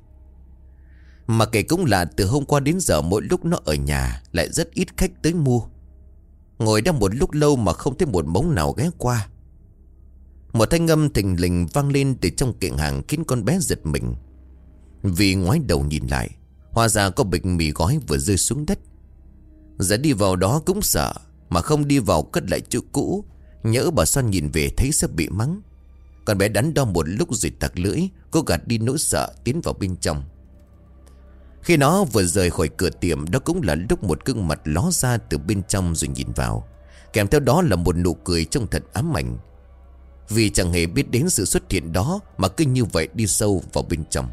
Mà kể cũng là từ hôm qua đến giờ mỗi lúc nó ở nhà lại rất ít khách tới mua. Ngồi đã một lúc lâu mà không thấy một bóng nào ghé qua. Một thanh âm thình lình vang lên từ trong kệ hàng khiến con bé giật mình. Vì ngoái đầu nhìn lại, hóa ra có bịch mì gói vừa rơi xuống đất. Giờ đi vào đó cũng sợ, mà không đi vào cất lại chỗ cũ, nhỡ bà Xoan nhìn về thấy sẽ bị mắng. Con bé đắn đo một lúc rồi tặc lưỡi, cố gạt đi nỗi sợ tiến vào bên trong. Khi nó vừa rời khỏi cửa tiệm, đó cũng là lúc một gương mặt ló ra từ bên trong rồi nhìn vào. Kèm theo đó là một nụ cười trông thật ám ảnh. Vì chẳng hề biết đến sự xuất hiện đó mà cứ như vậy đi sâu vào bên trong.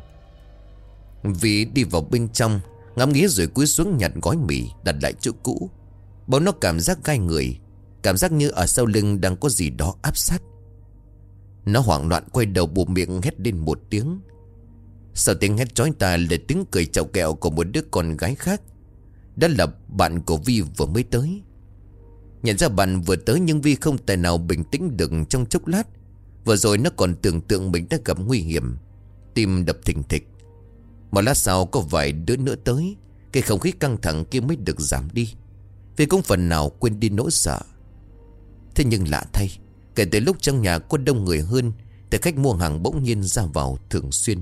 Vì đi vào bên trong, ngắm nghía rồi cúi xuống nhặt gói mì đặt lại chỗ cũ. Bỗng nó cảm giác gai người, cảm giác như ở sau lưng đang có gì đó áp sát. Nó hoảng loạn quay đầu buộc miệng hét lên một tiếng. Sau tiếng hét chói tai là tiếng cười chọc kẹo của một đứa con gái khác. Đó là bạn của Vi vừa mới tới. Nhận ra bạn vừa tới nhưng Vi không tài nào bình tĩnh được trong chốc lát. Vừa rồi nó còn tưởng tượng mình đã gặp nguy hiểm, tim đập thình thịch. Một lát sau có vài đứa nữa tới, cái không khí căng thẳng kia mới được giảm đi. Vi cũng phần nào quên đi nỗi sợ. Thế nhưng lạ thay, kể từ lúc trong nhà có đông người hơn thì khách mua hàng bỗng nhiên ra vào thường xuyên.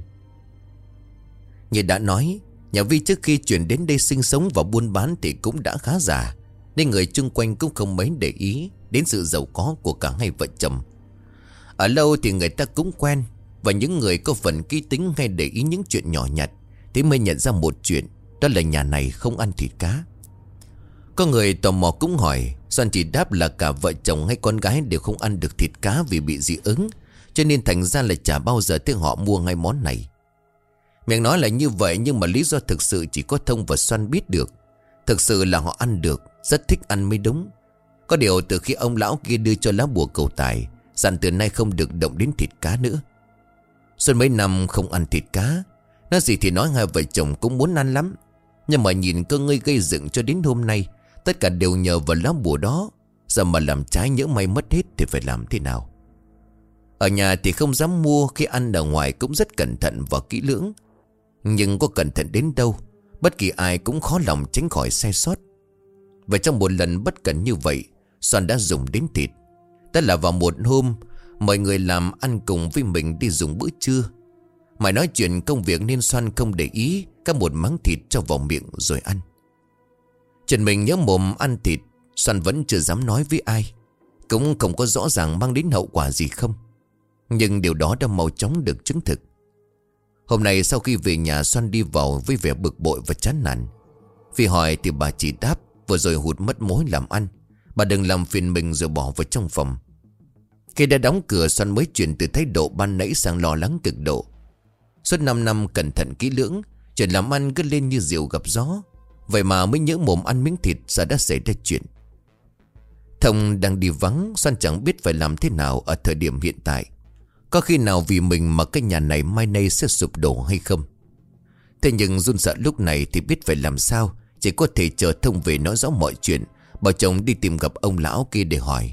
Như đã nói, nhà Vi trước khi chuyển đến đây sinh sống và buôn bán thì cũng đã khá giả, nên người chung quanh cũng không mấy để ý đến sự giàu có của cả hai vợ chồng. Ở lâu thì người ta cũng quen, và những người có phần kỹ tính hay để ý những chuyện nhỏ nhặt thì mới nhận ra một chuyện, đó là nhà này không ăn thịt cá. Có người tò mò cũng hỏi Xoan chỉ đáp là cả vợ chồng hay con gái đều không ăn được thịt cá vì bị dị ứng, cho nên thành ra là chả bao giờ thấy họ mua ngay món này. Miệng nói là như vậy nhưng mà lý do thực sự chỉ có Thông và Xoan biết được. Thực sự là họ ăn được, rất thích ăn mới đúng. Có điều từ khi ông lão kia đưa cho lá bùa cầu tài, dặn từ nay không được động đến thịt cá nữa. Xuân mấy năm không ăn thịt cá, nói gì thì nói hai vợ chồng cũng muốn ăn lắm. Nhưng mà nhìn cơ ngơi gây dựng cho đến hôm nay, tất cả đều nhờ vào lá bùa đó. Giờ mà làm trái nhỡ may mất hết thì phải làm thế nào? Ở nhà thì không dám mua, khi ăn ở ngoài cũng rất cẩn thận và kỹ lưỡng. Nhưng có cẩn thận đến đâu, bất kỳ ai cũng khó lòng tránh khỏi sai sót. Và trong một lần bất cẩn như vậy, Xoan đã dùng đến thịt. Đó là vào một hôm mọi người làm ăn cùng với mình đi dùng bữa trưa. Mày nói chuyện công việc nên Xoan không để ý, cắt một máng thịt cho vào miệng rồi ăn. Chuyện mình nhớ mồm ăn thịt, Xoan vẫn chưa dám nói với ai, cũng không có rõ ràng mang đến hậu quả gì không. Nhưng điều đó đã mau chóng được chứng thực. Hôm nay sau khi về nhà, Xoan đi vào với vẻ bực bội và chán nản. Vì hỏi thì bà chỉ đáp vừa rồi hụt mất mối làm ăn, bà đừng làm phiền mình, rồi bỏ vào trong phòng. Khi đã đóng cửa, Xoan mới chuyển từ thái độ ban nãy sang lo lắng cực độ. Suốt 5 năm cẩn thận kỹ lưỡng, chuyện làm ăn cứ lên như diều gặp gió. Vậy mà mới nhỡ mồm ăn miếng thịt, giờ đã xảy ra chuyện. Thông đang đi vắng, Xoan chẳng biết phải làm thế nào ở thời điểm hiện tại. Có khi nào vì mình mà cái nhà này mai nay sẽ sụp đổ hay không? Thế nhưng run sợ lúc này thì biết phải làm sao. Chỉ có thể chờ Thông về nói rõ mọi chuyện, bảo chồng đi tìm gặp ông lão kia để hỏi.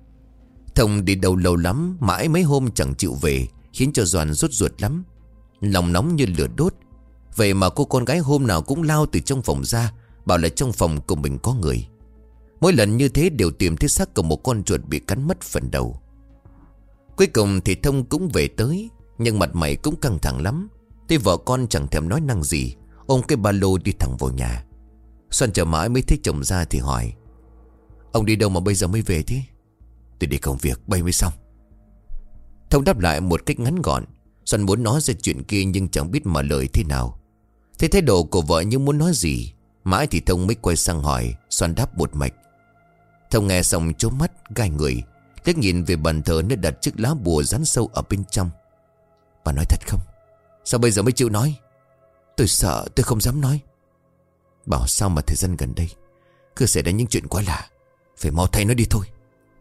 Thông đi đâu lâu lắm, mãi mấy hôm chẳng chịu về, khiến cho Doan rút ruột lắm. Lòng nóng như lửa đốt. Vậy mà cô con gái hôm nào cũng lao từ trong phòng ra, bảo là trong phòng của mình có người. Mỗi lần như thế đều tìm thấy xác của một con chuột bị cắn mất phần đầu. Cuối cùng thì Thông cũng về tới, nhưng mặt mày cũng căng thẳng lắm. Thế vợ con chẳng thèm nói năng gì, ôm cái ba lô đi thẳng vào nhà. Xoan chờ mãi mới thấy chồng ra thì hỏi: "Ông đi đâu mà bây giờ mới về thế?" "Tôi đi công việc, bây mới xong." Thông đáp lại một cách ngắn gọn. Xoan muốn nói ra chuyện kia nhưng chẳng biết mở lời thế nào. Thế thái độ của vợ như muốn nói gì, mãi thì Thông mới quay sang hỏi. Xoan đáp một mạch. Thông nghe xong trố mắt gai người, liếc nhìn về bàn thờ nơi đặt chiếc lá bùa dán sâu ở bên trong. "Bà nói thật không? Sao bây giờ mới chịu nói?" "Tôi sợ, tôi không dám nói." "Bảo sao mà thời gian gần đây cứ xảy ra những chuyện quá lạ, phải mau thay nó đi thôi."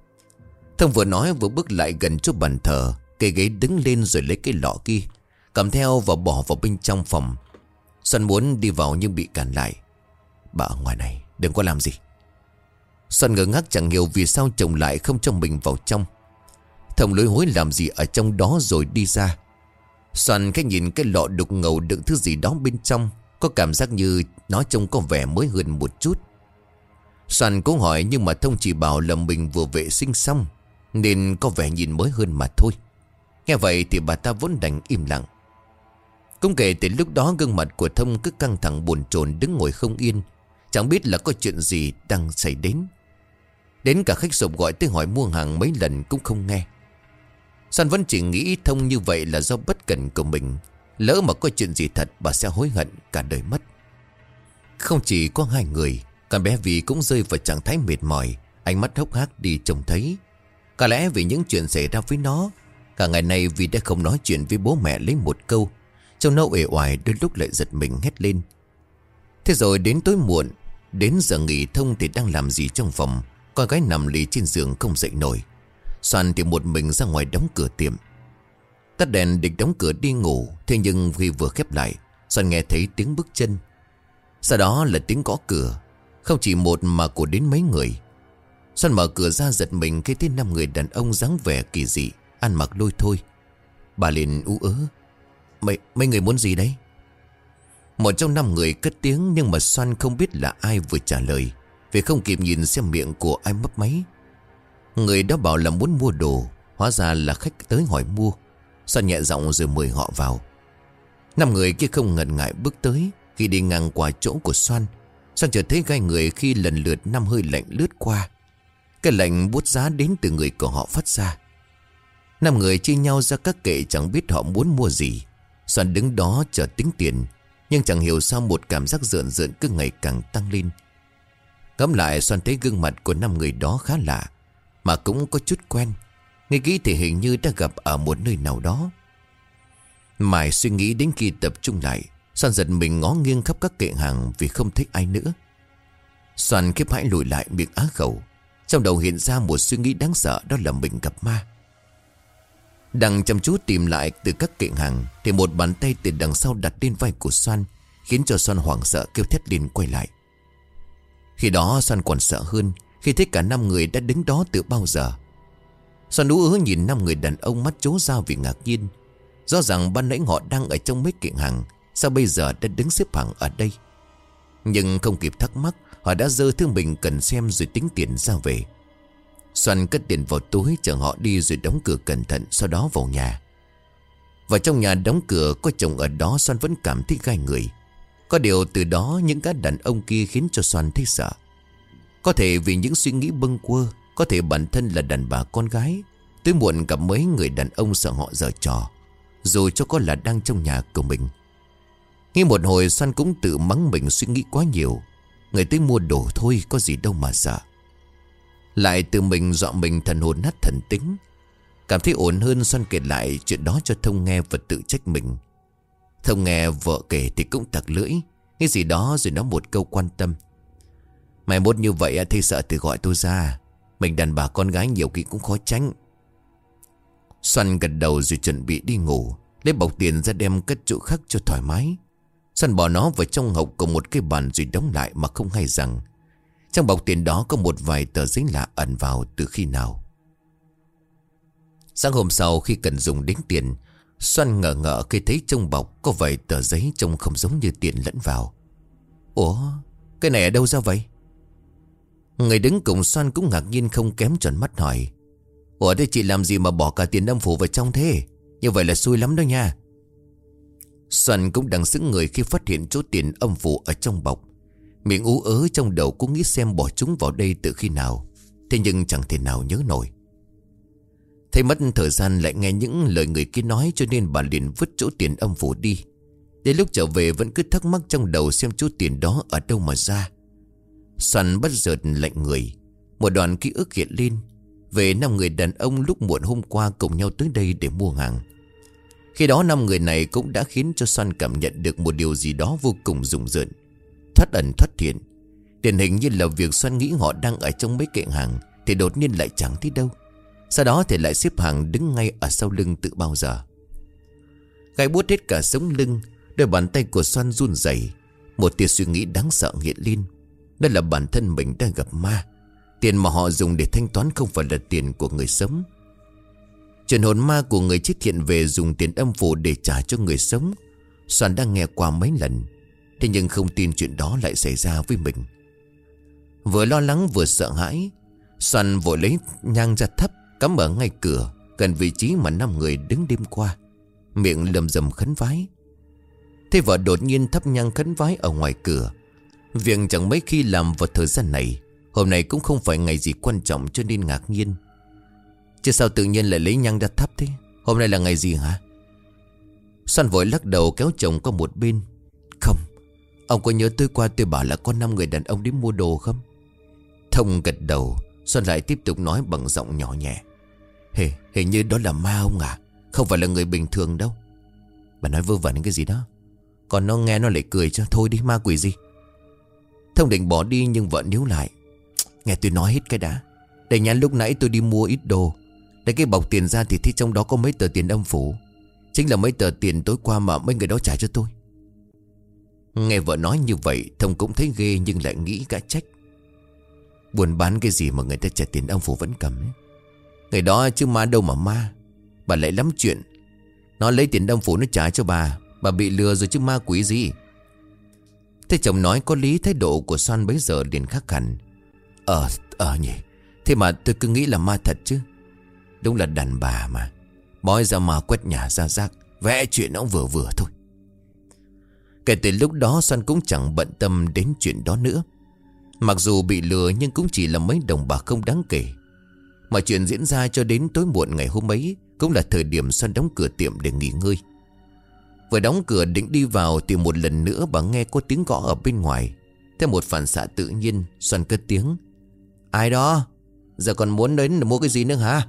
Thông vừa nói vừa bước lại gần chỗ bàn thờ, cây ghế đứng lên rồi lấy cái lọ kia, cầm theo và bỏ vào bên trong phòng. Xoan muốn đi vào nhưng bị cản lại. "Bà ở ngoài này, đừng có làm gì." Xoan ngơ ngác chẳng hiểu vì sao chồng lại không cho mình vào trong. Thông lối hối làm gì ở trong đó rồi đi ra. Xoan cái nhìn cái lọ đục ngầu đựng thứ gì đó bên trong, có cảm giác như nó trông có vẻ mới hơn một chút. Xoan cũng hỏi nhưng mà Thông chỉ bảo là mình vừa vệ sinh xong, nên có vẻ nhìn mới hơn mà thôi. Nghe vậy thì bà ta vốn đành im lặng. Cũng kể từ lúc đó gương mặt của Thông cứ căng thẳng bồn chồn đứng ngồi không yên, chẳng biết là có chuyện gì đang xảy đến. Đến cả khách sộp gọi tới hỏi mua hàng mấy lần cũng không nghe. Xoan vẫn chỉ nghĩ Thông như vậy là do bất cẩn của mình. Lỡ mà có chuyện gì thật, bà sẽ hối hận cả đời mất. Không chỉ có hai người, con bé Vy cũng rơi vào trạng thái mệt mỏi, ánh mắt hốc hác đi trông thấy. Có lẽ vì những chuyện xảy ra với nó, cả ngày nay Vy đã không nói chuyện với bố mẹ lấy một câu. Trông nó uể oải, đôi lúc lại giật mình hét lên. Thế rồi đến tối muộn, đến giờ nghỉ, Thông thì đang làm gì trong phòng, con gái nằm lì trên giường không dậy nổi. Xoan thì một mình ra ngoài đóng cửa tiệm. Tắt đèn định đóng cửa đi ngủ, thế nhưng khi vừa khép lại, Xoan nghe thấy tiếng bước chân. Sau đó là tiếng gõ cửa, không chỉ một mà của đến mấy người. Xoan mở cửa ra giật mình khi thấy 5 người đàn ông dáng vẻ kỳ dị, ăn mặc lôi thôi. Bà liền ú ớ: Mấy người muốn gì đấy?" Một trong 5 người cất tiếng, nhưng mà Xoan không biết là ai vừa trả lời, vì không kịp nhìn xem miệng của ai mấp máy. Người đó bảo là muốn mua đồ, hóa ra là khách tới hỏi mua. Xoan nhẹ giọng rồi mời họ vào. 5 người kia không ngần ngại bước tới. Khi đi ngang qua chỗ của Xoan chợt thấy gai người khi lần lượt 5 hơi lạnh lướt qua. Cái lạnh buốt giá đến từ người của họ phát ra. 5 người chia nhau ra các kệ, chẳng biết họ muốn mua gì. Xoan đứng đó chờ tính tiền, nhưng chẳng hiểu sao một cảm giác rợn rợn cứ ngày càng tăng lên. Ngẫm lại Xoan thấy gương mặt của 5 người đó khá lạ, mà cũng có chút quen. Nghe kỹ thì hình như đã gặp ở một nơi nào đó. Mãi suy nghĩ đến khi tập trung lại, Xoan giật mình ngó nghiêng khắp các kệ hàng vì không thấy ai nữa. Xoan khiếp hãi lùi lại miệng á khẩu. Trong đầu hiện ra một suy nghĩ đáng sợ, đó là mình gặp ma. Đang chăm chú tìm lại từ các kệ hàng thì một bàn tay từ đằng sau đặt lên vai của Xoan, khiến cho Xoan hoảng sợ kêu thét lên quay lại. Khi đó Xoan còn sợ hơn khi thấy cả 5 người đã đứng đó từ bao giờ. Xoan ú ớ nhìn 5 người đàn ông mắt trố ra vì ngạc nhiên. Rõ ràng ban nãy họ đang ở trong mấy kiện hàng, sao bây giờ đã đứng xếp hàng ở đây? Nhưng không kịp thắc mắc, họ đã giơ thứ mình cần xem rồi tính tiền ra về. Xoan cất tiền vào túi chờ họ đi rồi đóng cửa cẩn thận, sau đó vào nhà. Vào trong nhà đóng cửa có chồng ở đó, Xoan vẫn cảm thấy gai người. Có điều từ đó những cái đàn ông kia khiến cho Xoan thấy sợ. Có thể vì những suy nghĩ bâng quơ, có thể bản thân là đàn bà con gái. Tới muộn gặp mấy người đàn ông sợ họ giở trò, dù cho có là đang trong nhà của mình. Nghĩ một hồi Xoan cũng tự mắng mình suy nghĩ quá nhiều. Người tới mua đồ thôi, có gì đâu mà sợ. Lại tự mình dọa mình thần hồn nát thần tính. Cảm thấy ổn hơn, Xoan kể lại chuyện đó cho Thông nghe và tự trách mình. Thông nghe vợ kể thì cũng tặc lưỡi, cái gì đó rồi nói một câu quan tâm: mày mốt như vậy thì sợ thì gọi tôi ra. Mình đàn bà con gái nhiều khi cũng khó tránh. Xoan gật đầu rồi chuẩn bị đi ngủ, lấy bọc tiền ra đem cất chỗ khác cho thoải mái. Xoan bỏ nó vào trong hộc của một cái bàn rồi đóng lại mà không hay rằng trong bọc tiền đó có một vài tờ giấy lạ ẩn vào từ khi nào. Sáng hôm sau khi cần dùng đến tiền, Xoan ngờ ngợ khi thấy trong bọc có vài tờ giấy trông không giống như tiền lẫn vào. Ủa, cái này ở đâu ra vậy? Người đứng cùng Xoan cũng ngạc nhiên không kém, tròn mắt hỏi: ủa thế chị làm gì mà bỏ cả tiền âm phủ vào trong thế? Như vậy là xui lắm đó nha. Xoan cũng đang sững người khi phát hiện chỗ tiền âm phủ ở trong bọc. Miệng ú ớ trong đầu cũng nghĩ xem bỏ chúng vào đây từ khi nào. Thế nhưng chẳng thể nào nhớ nổi. Thấy mất thời gian lại nghe những lời người kia nói, cho nên bà liền vứt chỗ tiền âm phủ đi. Đến lúc trở về vẫn cứ thắc mắc trong đầu xem chỗ tiền đó ở đâu mà ra. Xoan bất chợt lạnh người. Một đoạn ký ức hiện lên về 5 người đàn ông lúc muộn hôm qua cùng nhau tới đây để mua hàng. Khi đó 5 người này cũng đã khiến cho Xoan cảm nhận được một điều gì đó vô cùng rùng rợn, thoát ẩn thoát hiện. Điển hình như là việc Xoan nghĩ họ đang ở trong mấy kệ hàng thì đột nhiên lại chẳng thấy đâu. Sau đó thì lại xếp hàng đứng ngay ở sau lưng từ bao giờ. Gai buốt hết cả sống lưng, đôi bàn tay của Xoan run rẩy. Một tia suy nghĩ đáng sợ hiện lên, đó là bản thân mình đang gặp ma. Tiền mà họ dùng để thanh toán không phải là tiền của người sống. Chuyện hồn ma của người chết hiện về dùng tiền âm phủ để trả cho người sống, Xoan đang nghe qua mấy lần. Thế nhưng không tin chuyện đó lại xảy ra với mình. Vừa lo lắng vừa sợ hãi, Xoan vội lấy nhang ra thắp cắm ở ngay cửa, gần vị trí mà 5 người đứng đêm qua, miệng lầm rầm khấn vái. Thế vợ đột nhiên thắp nhang khấn vái ở ngoài cửa. Việc chẳng mấy khi làm vào thời gian này. Hôm nay cũng không phải ngày gì quan trọng cho nên ngạc nhiên. Chứ sao tự nhiên lại lấy nhang ra thắp thế? Hôm nay là ngày gì hả? Xoan vội lắc đầu kéo chồng qua một bên. Không, ông có nhớ tối qua tôi bảo là có 5 người đàn ông đến mua đồ không? Thông gật đầu. Xoan lại tiếp tục nói bằng giọng nhỏ nhẹ: hình như đó là ma ông à, không phải là người bình thường đâu. Bà nói vơ vẩn cái gì đó, còn nó nghe nó lại cười cho. Thôi đi, ma quỷ gì. Thông định bỏ đi nhưng vợ níu lại: nghe tôi nói hết cái đã. Để nhắn lúc nãy tôi đi mua ít đồ, lấy cái bọc tiền ra thì thấy trong đó có mấy tờ tiền âm phủ. Chính là mấy tờ tiền tối qua mà mấy người đó trả cho tôi. Nghe vợ nói như vậy, Thông cũng thấy ghê nhưng lại nghĩ gã trách. Buôn bán cái gì mà người ta trả tiền âm phủ vẫn cầm ấy. Người đó chứ ma đâu mà ma. Bà lại lắm chuyện. Nó lấy tiền âm phủ nó trả cho bà bị lừa rồi chứ ma quỷ gì. Thế chồng nói có lý, thái độ của Xoan bấy giờ liền khác hẳn. Nhỉ. Thế mà tôi cứ nghĩ là ma thật chứ. Đúng là đàn bà mà. Bói ra mà quét nhà ra rác, vẽ chuyện nó vừa vừa thôi. Kể từ lúc đó Xoan cũng chẳng bận tâm đến chuyện đó nữa. Mặc dù bị lừa nhưng cũng chỉ là mấy đồng bạc không đáng kể. Mọi chuyện diễn ra cho đến tối muộn ngày hôm ấy cũng là thời điểm Xoan đóng cửa tiệm để nghỉ ngơi. Vừa đóng cửa định đi vào thì một lần nữa bà nghe có tiếng gõ ở bên ngoài. Theo một phản xạ tự nhiên, Xoan cất tiếng: Ai đó? Giờ còn muốn đến mua cái gì nữa hả?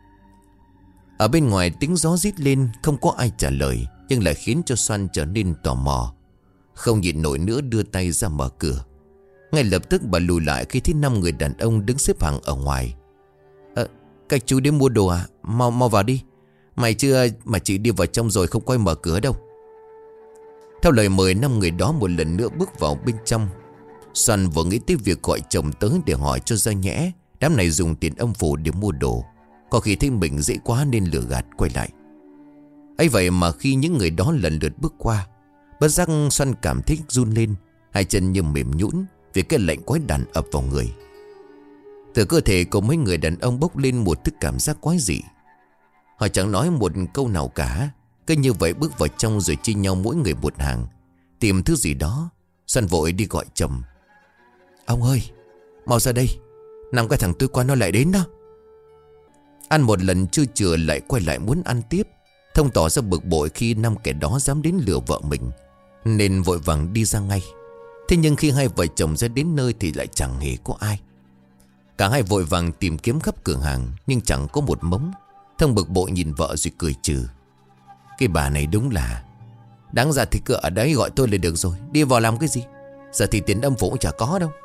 Ở bên ngoài tiếng gió rít lên, không có ai trả lời, nhưng lại khiến cho Xoan trở nên tò mò. Không nhịn nổi nữa đưa tay ra mở cửa. Ngay lập tức bà lùi lại khi thấy 5 người đàn ông đứng xếp hàng ở ngoài. Các chú đến mua đồ à? Mau vào đi. Mày chưa mà chị đi vào trong rồi, không quay mở cửa đâu. Theo lời mời, 5 người đó một lần nữa bước vào bên trong. Xoan vừa nghĩ tới việc gọi chồng tới để hỏi cho ra nhẽ đám này dùng tiền âm phủ để mua đồ. Có khi thấy mình dễ quá nên lừa gạt quay lại. ấy vậy mà khi những người đó lần lượt bước qua, bất giác Xoan cảm thấy run lên, hai chân như mềm nhũn vì cái lạnh quái đản ập vào người. Từ cơ thể của mấy người đàn ông bốc lên một thứ cảm giác quái dị. Họ chẳng nói một câu nào cả, cứ như vậy bước vào trong rồi chia nhau mỗi người một hàng, tìm thứ gì đó. Xoan vội đi gọi chồng: Ông ơi, mau ra đây, 5 cái thằng tôi qua nó lại đến đó. Ăn một lần chưa chừa lại quay lại muốn ăn tiếp. Thông tỏ ra bực bội khi 5 kẻ đó dám đến lừa vợ mình, nên vội vàng đi ra ngay. Thế nhưng khi hai vợ chồng ra đến nơi thì lại chẳng hề có ai. Cả hai vội vàng tìm kiếm khắp cửa hàng nhưng chẳng có một mống. Thông bực bội nhìn vợ rồi cười trừ: Cái bà này đúng là đáng ra thì cứ ở đấy gọi tôi là được rồi, đi vào làm cái gì? Giờ thì tiền âm phủ cũng chả có đâu.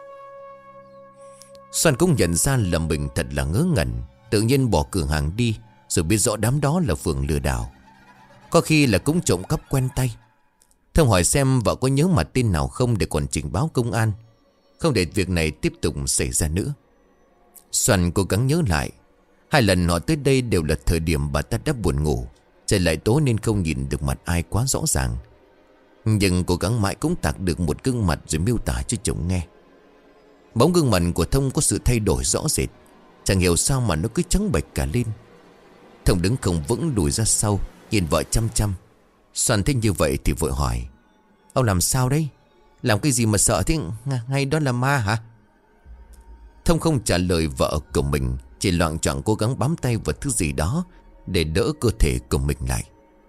Xoan cũng nhận ra là mình thật là ngớ ngẩn, tự nhiên bỏ cửa hàng đi, rồi biết rõ đám đó là phường lừa đảo, có khi là cũng trộm cắp quen tay. Thông hỏi xem vợ có nhớ mặt tên nào không để còn trình báo công an, không để việc này tiếp tục xảy ra nữa. Xoan cố gắng nhớ lại, 2 lần họ tới đây đều là thời điểm bà ta đã buồn ngủ, trời lại tối nên không nhìn được mặt ai quá rõ ràng. Nhưng cố gắng mãi cũng tạc được một gương mặt rồi miêu tả cho chồng nghe. Bóng gương mặt của Thông có sự thay đổi rõ rệt, chẳng hiểu sao mà nó cứ trắng bệch cả lên. Thông đứng không vững lùi ra sau, nhìn vợ chăm chăm. Xoan thấy như vậy thì vội hỏi: Ông làm sao đấy? Làm cái gì mà sợ thế? Hay đó là ma hả? Thông không trả lời vợ của mình, chỉ loạng choạng cố gắng bám tay vào thứ gì đó để đỡ cơ thể của mình lại.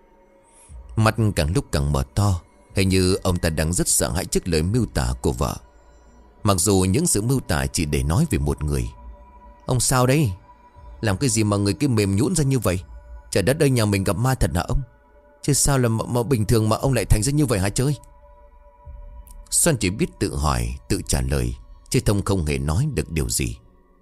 Mắt càng lúc càng mở to, hình như ông ta đang rất sợ hãi trước lời miêu tả của vợ. Mặc dù những sự miêu tả chỉ để nói về một người. Ông sao đấy? Làm cái gì mà người kia mềm nhũn ra như vậy? Trời đất ơi, nhà mình gặp ma thật hả ông? Chứ sao là mà bình thường mà ông lại thành ra như vậy hả chơi? Xoan chỉ biết tự hỏi, tự trả lời, chứ Thông không hề nói được điều gì.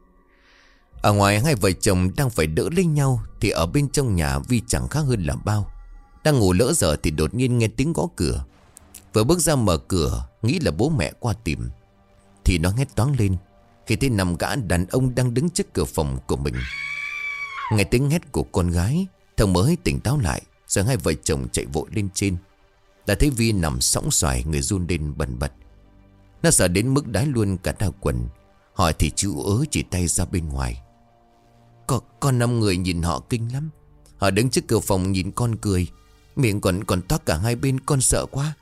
Ở ngoài hai vợ chồng đang phải đỡ lấy nhau, thì ở bên trong nhà Vi chẳng khác hơn là bao. Đang ngủ lỡ giờ thì đột nhiên nghe tiếng gõ cửa. Vừa bước ra mở cửa, nghĩ là bố mẹ qua tìm, thì nó hét toáng lên khi thấy 5 gã đàn ông đang đứng trước cửa phòng của mình. Nghe tiếng hét của con gái, Thông mới tỉnh táo lại, rồi hai vợ chồng chạy vội lên trên. Đã thấy Vi nằm sõng xoài, người run lên bần bật. Nó sợ đến mức đái luôn cả đau quần. Hỏi thì chịu ớ chỉ tay ra bên ngoài. Con 5 người nhìn họ kinh lắm. Họ đứng trước cửa phòng nhìn con cười, miệng còn toát cả hai bên, con sợ quá.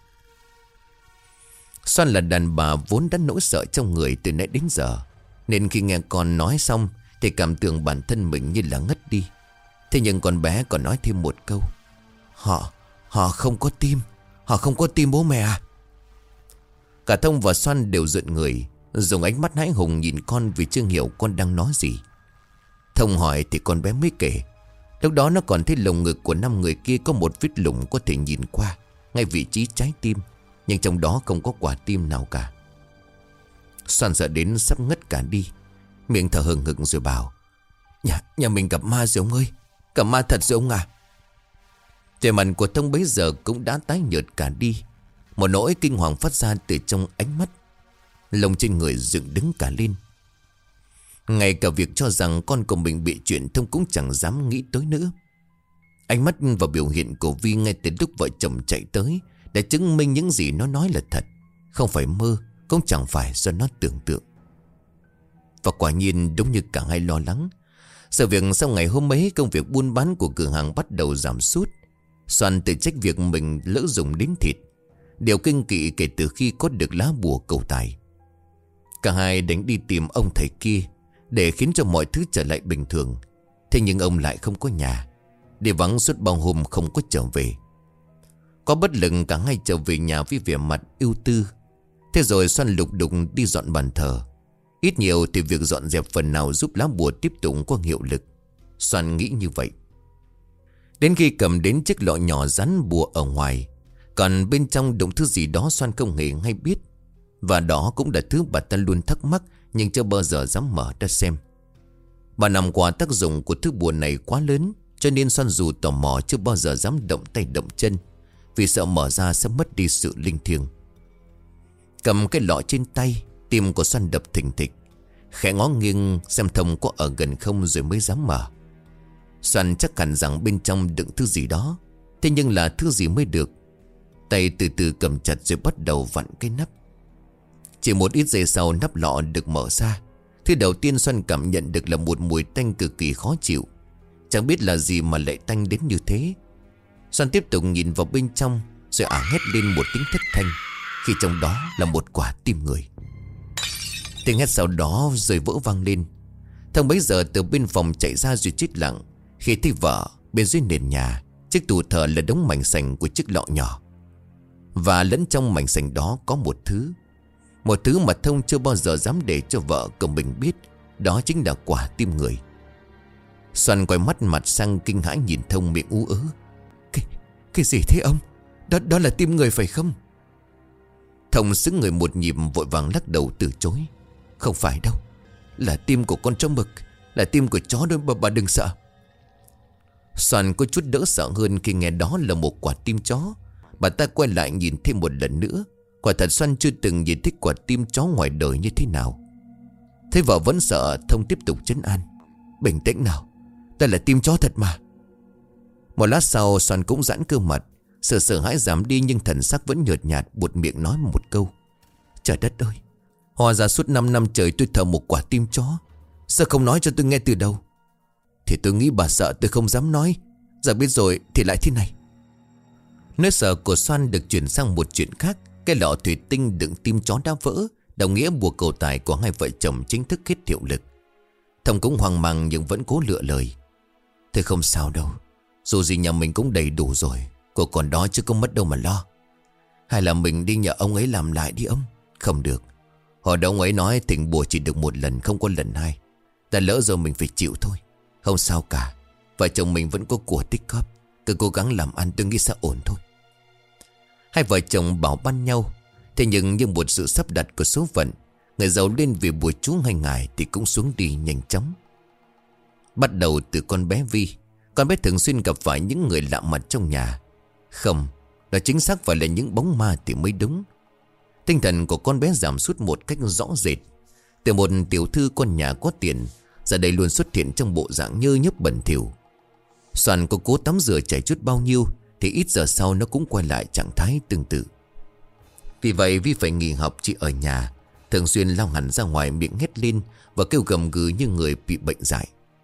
Xoan là đàn bà vốn đã nỗi sợ trong người từ nãy đến giờ, nên khi nghe con nói xong thì cảm tưởng bản thân mình như là ngất đi. Thế nhưng con bé còn nói thêm một câu: Họ không có tim. Họ không có tim bố mẹ à? Cả Thông và Xoan đều rợn người, dùng ánh mắt hãi hùng nhìn con vì chưa hiểu con đang nói gì. Thông hỏi thì con bé mới kể. Lúc đó nó còn thấy lồng ngực của 5 người kia có một vết lủng có thể nhìn qua, ngay vị trí trái tim, nhưng trong đó không có quả tim nào cả. Xoan sợ đến sắp ngất cả đi, miệng thở hừng hực rồi bảo: Nhà mình gặp ma rồi ông ơi. Gặp ma thật rồi ông à? Vẻ mặt của Thông bấy giờ cũng đã tái nhợt cả đi. Một nỗi kinh hoàng phát ra từ trong ánh mắt, lông trên người dựng đứng cả lên. Ngay cả việc cho rằng con của mình bị chuyện, Thông cũng chẳng dám nghĩ tới nữa. Ánh mắt và biểu hiện của Vi ngay từ lúc vợ chồng chạy tới đã chứng minh những gì nó nói là thật, không phải mơ, cũng chẳng phải do nó tưởng tượng. Và quả nhiên đúng như cả hai lo lắng, sự việc sau ngày hôm ấy, công việc buôn bán của cửa hàng bắt đầu giảm sút. Xoan tự trách việc mình lỡ dùng đến thịt, điều kinh kỵ kể từ khi có được lá bùa cầu tài. Cả hai đánh đi tìm ông thầy kia để khiến cho mọi thứ trở lại bình thường. Thế nhưng ông lại không có nhà, đi vắng suốt bao hôm không có trở về. Có bất lực, cả hai trở về nhà với vẻ mặt ưu tư. Thế rồi Xoan lục đục đi dọn bàn thờ. Ít nhiều thì việc dọn dẹp phần nào giúp lá bùa tiếp tục có hiệu lực. Xoan nghĩ như vậy. Đến khi cầm đến chiếc lọ nhỏ dán bùa ở ngoài, còn bên trong đụng thứ gì đó Xoan không hề hay biết. Và đó cũng là thứ bà ta luôn thắc mắc, nhưng chưa bao giờ dám mở ra xem. Bà nằm qua tác dụng của thứ bùa này quá lớn, cho nên Xoan dù tò mò chưa bao giờ dám động tay động chân, vì sợ mở ra sẽ mất đi sự linh thiêng. Cầm cái lọ trên tay, tim của Xoan đập thình thịch. Khẽ ngó nghiêng xem Thông có ở gần không rồi mới dám mở. Xoan chắc hẳn rằng bên trong đựng thứ gì đó, thế nhưng là thứ gì mới được. Tay từ từ cầm chặt rồi bắt đầu vặn cái nắp. Chỉ một ít giây sau, nắp lọ được mở ra. Thứ đầu tiên Xoan cảm nhận được là một mùi tanh cực kỳ khó chịu. Chẳng biết là gì mà lại tanh đến như thế. Xoan tiếp tục nhìn vào bên trong, rồi hét lên một tiếng thất thanh, khi trong đó là một quả tim người. Tiếng hét sau đó rồi vỡ vang lên. Thông bấy giờ từ bên phòng chạy ra rồi chết lặng khi thấy vợ bên dưới nền nhà, chiếc tủ thờ là đống mảnh sành của chiếc lọ nhỏ. Và lẫn trong mảnh sành đó có một thứ mà Thông chưa bao giờ dám để cho vợ của mình biết. Đó chính là quả tim người. Xoan quay mắt mặt sang kinh hãi nhìn Thông, miệng ú ớ. Cái gì thế ông? Đó là tim người phải không? Thông sững người một nhịp, vội vàng lắc đầu từ chối. Không phải đâu, là tim của con chó mực, là tim của chó đó, bà đừng sợ. Xoan có chút đỡ sợ hơn khi nghe đó là một quả tim chó. Bà ta quay lại nhìn thêm một lần nữa. Quả thật Xoan chưa từng nhìn thấy quả tim chó ngoài đời như thế nào. Thấy vợ vẫn sợ, Thông tiếp tục trấn an. Bình tĩnh nào, đây là tim chó thật mà. Một lát sau Xoan cũng giãn cơ mặt. Sự sợ hãi giảm đi nhưng thần sắc vẫn nhợt nhạt, buột miệng nói một câu. Trời đất ơi, hóa ra suốt 5 năm trời tôi thờ một quả tim chó. Sao không nói cho tôi nghe từ đầu? Thì tôi nghĩ bà sợ tôi không dám nói. Giờ biết rồi thì lại thế này. Nỗi sợ của Xoan được chuyển sang một chuyện khác. Cái lọ thủy tinh đựng tim chó đã vỡ, đồng nghĩa buộc cầu tài của hai vợ chồng chính thức hết hiệu lực. Thông cũng hoang mang nhưng vẫn cố lựa lời. Thôi không sao đâu, dù gì nhà mình cũng đầy đủ rồi, cô còn đó chứ không mất đâu mà lo. Hay là mình đi nhờ ông ấy làm lại đi ông? Không được, hồi đó ông ấy nói thỉnh bùa chỉ được một lần, không có lần hai. Ta lỡ rồi mình phải chịu thôi. Không sao cả, vợ chồng mình vẫn có của tích góp, cứ cố gắng làm ăn tôi nghĩ sẽ ổn thôi. Hai vợ chồng bảo ban nhau. Thế nhưng như một sự sắp đặt của số phận, người giàu lên vì bùa chú hay ngài thì cũng xuống đi nhanh chóng. Bắt đầu từ con bé Vi. Con bé thường xuyên gặp phải những người lạ mặt trong nhà. Không, đó chính xác phải là những bóng ma thì mới đúng. Tinh thần của con bé giảm sút một cách rõ rệt. Từ một tiểu thư con nhà có tiền, giờ đây luôn xuất hiện trong bộ dạng nhơ nhớp bẩn thỉu. Xoan có cố tắm rửa chảy chút bao nhiêu thì ít giờ sau nó cũng quay lại trạng thái tương tự. Vì vậy Vi phải nghỉ học chỉ ở nhà, thường xuyên lao hẳn ra ngoài, miệng hét lên và kêu gầm gừ như người bị bệnh dại.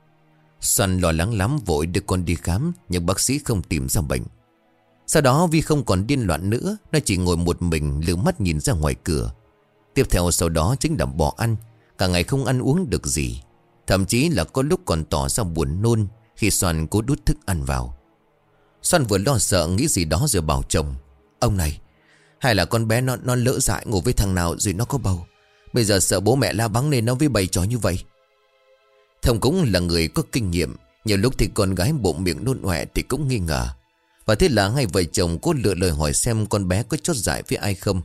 Xoan lo lắng lắm, vội đưa con đi khám, nhưng bác sĩ không tìm ra bệnh. Sau đó Vi không còn điên loạn nữa, nó chỉ ngồi một mình lử mắt nhìn ra ngoài cửa. Tiếp theo sau đó chính là bỏ ăn, cả ngày không ăn uống được gì. Thậm chí là có lúc còn tỏ ra buồn nôn khi Xoan cố đút thức ăn vào. Xoan vừa lo sợ nghĩ gì đó rồi bảo chồng. Ông này, hay là con bé nó lỡ dại ngủ với thằng nào rồi nó có bầu. Bây giờ sợ bố mẹ la bắng nên nó với bày trò như vậy. Thông cũng là người có kinh nghiệm, nhiều lúc thì con gái bụng miệng nôn ọe thì cũng nghi ngờ. Và thế là hai vợ chồng cố lựa lời hỏi xem con bé có chốt dại với ai không.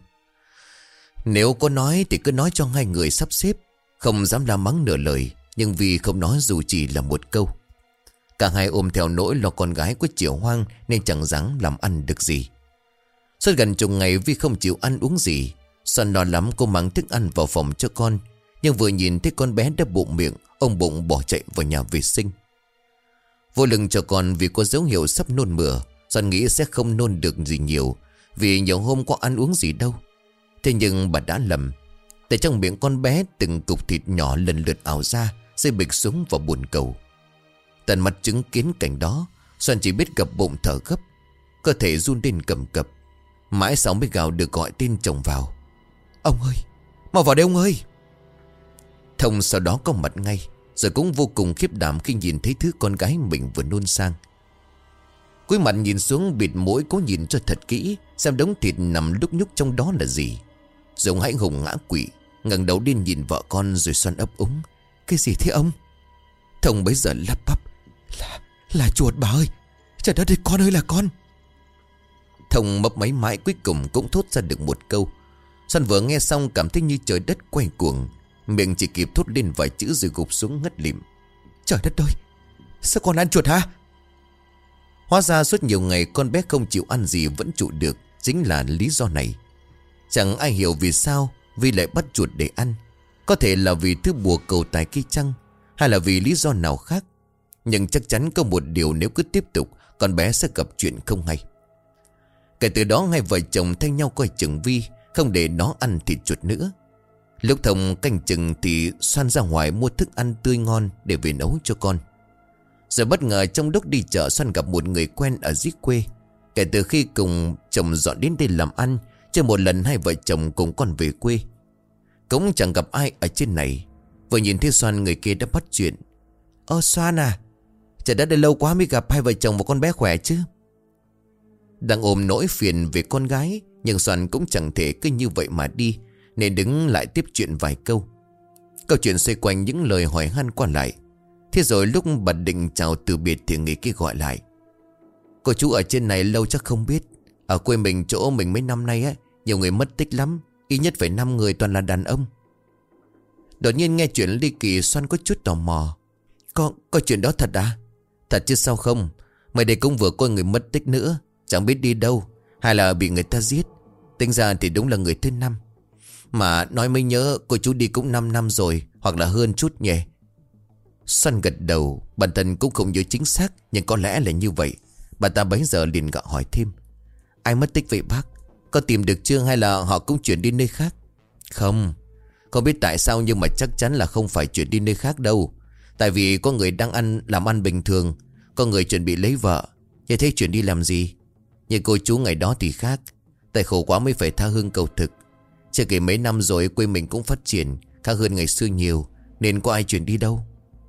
Nếu có nói thì cứ nói cho hai người sắp xếp, không dám la mắng nửa lời. Nhưng vì không nói dù chỉ là một câu. Cả hai ôm theo nỗi lo con gái có chiều hoang nên chẳng dám làm ăn được gì. Suốt gần chục ngày Vi không chịu ăn uống gì. Xoan lo lắm cô mang thức ăn vào phòng cho con, nhưng vừa nhìn thấy con bé đã bụng miệng, ông bụng bỏ chạy vào nhà vệ sinh. Vô lưng cho con vì có dấu hiệu sắp nôn mửa. Xoan nghĩ sẽ không nôn được gì nhiều, vì nhiều hôm có ăn uống gì đâu. Thế nhưng bà đã lầm. Tại trong miệng con bé từng cục thịt nhỏ lần lượt ảo ra, rơi bịch xuống vào bồn cầu. Tận mắt chứng kiến cảnh đó, Xoan chỉ biết gập bụng thở gấp, cơ thể run lên cầm cập. Mãi sau mới gào được gọi tên chồng vào. Ông ơi, mau vào đây ông ơi. Thông sau đó có mặt ngay, rồi cũng vô cùng khiếp đảm khi nhìn thấy thứ con gái mình vừa nôn sang. Cúi mặt nhìn xuống, bịt mũi cố nhìn cho thật kỹ xem đống thịt nằm lúc nhúc trong đó là gì. Dũng hãi hùng ngã quỵ, ngẩng đầu lên nhìn vợ con rồi Xoan ấp úng. Cái gì thế ông? Thông bấy giờ lắp bắp. Là chuột bà ơi. Trời đất ơi, con ơi là con. Thông mấp máy mãi cuối cùng cũng thốt ra được một câu. Xoan vừa nghe xong cảm thấy như trời đất quay cuồng, miệng chỉ kịp thốt lên vài chữ rồi gục xuống ngất lịm. Trời đất ơi, sao con ăn chuột hả? Hóa ra suốt nhiều ngày con bé không chịu ăn gì vẫn trụ được chính là lý do này. Chẳng ai hiểu vì sao Vi lại bắt chuột để ăn. Có thể là vì thứ bùa cầu tài kia chăng, hay là vì lý do nào khác. Nhưng chắc chắn có một điều, nếu cứ tiếp tục con bé sẽ gặp chuyện không hay. Kể từ đó hai vợ chồng thay nhau coi chừng Vi, không để nó ăn thịt chuột nữa. Lúc Thông canh chừng thì Xoan ra ngoài mua thức ăn tươi ngon để về nấu cho con. Rồi bất ngờ trong lúc đi chợ, Xoan gặp một người quen ở dưới quê. Kể từ khi cùng chồng dọn đến đây làm ăn, chưa một lần hai vợ chồng cùng con về quê. Cũng chẳng gặp ai ở trên này. Vừa nhìn thấy Xoan, người kia đã bắt chuyện. Xoan à, trời đất ơi, lâu quá mới gặp, hai vợ chồng và con bé khỏe chứ? Đang ôm nỗi phiền về con gái, nhưng Xoan cũng chẳng thể cứ như vậy mà đi, nên đứng lại tiếp chuyện vài câu. Câu chuyện xoay quanh những lời hỏi han qua lại. Thế rồi lúc bà định chào từ biệt thì người kia gọi lại. Cô chú ở trên này lâu chắc không biết, ở quê mình, chỗ mình mấy năm nay á, nhiều người mất tích lắm, ít nhất phải 5 người, toàn là đàn ông. Đột nhiên nghe chuyện ly kỳ, Xoan có chút tò mò. Có chuyện đó thật à? Thật chứ sao không. Mới đây cũng vừa coi người mất tích nữa, chẳng biết đi đâu, hay là bị người ta giết. Tính ra thì đúng là người thứ 5. Mà nói mới nhớ, cô chú đi cũng 5 năm rồi, hoặc là hơn chút nhỉ? Xoan gật đầu. Bản thân cũng không nhớ chính xác, nhưng có lẽ là như vậy. Bà ta bấy giờ liền gọi hỏi thêm. Ai mất tích vậy bác? Có tìm được chưa, hay là họ cũng chuyển đi nơi khác? Không biết tại sao, nhưng mà chắc chắn là không phải chuyển đi nơi khác đâu. Tại vì có người đang làm ăn bình thường, có người chuẩn bị lấy vợ. Như thế chuyển đi làm gì? Như cô chú ngày đó thì khác, tại khổ quá mới phải tha hương cầu thực. Chưa kể mấy năm rồi quê mình cũng phát triển khác hơn ngày xưa nhiều, nên có ai chuyển đi đâu.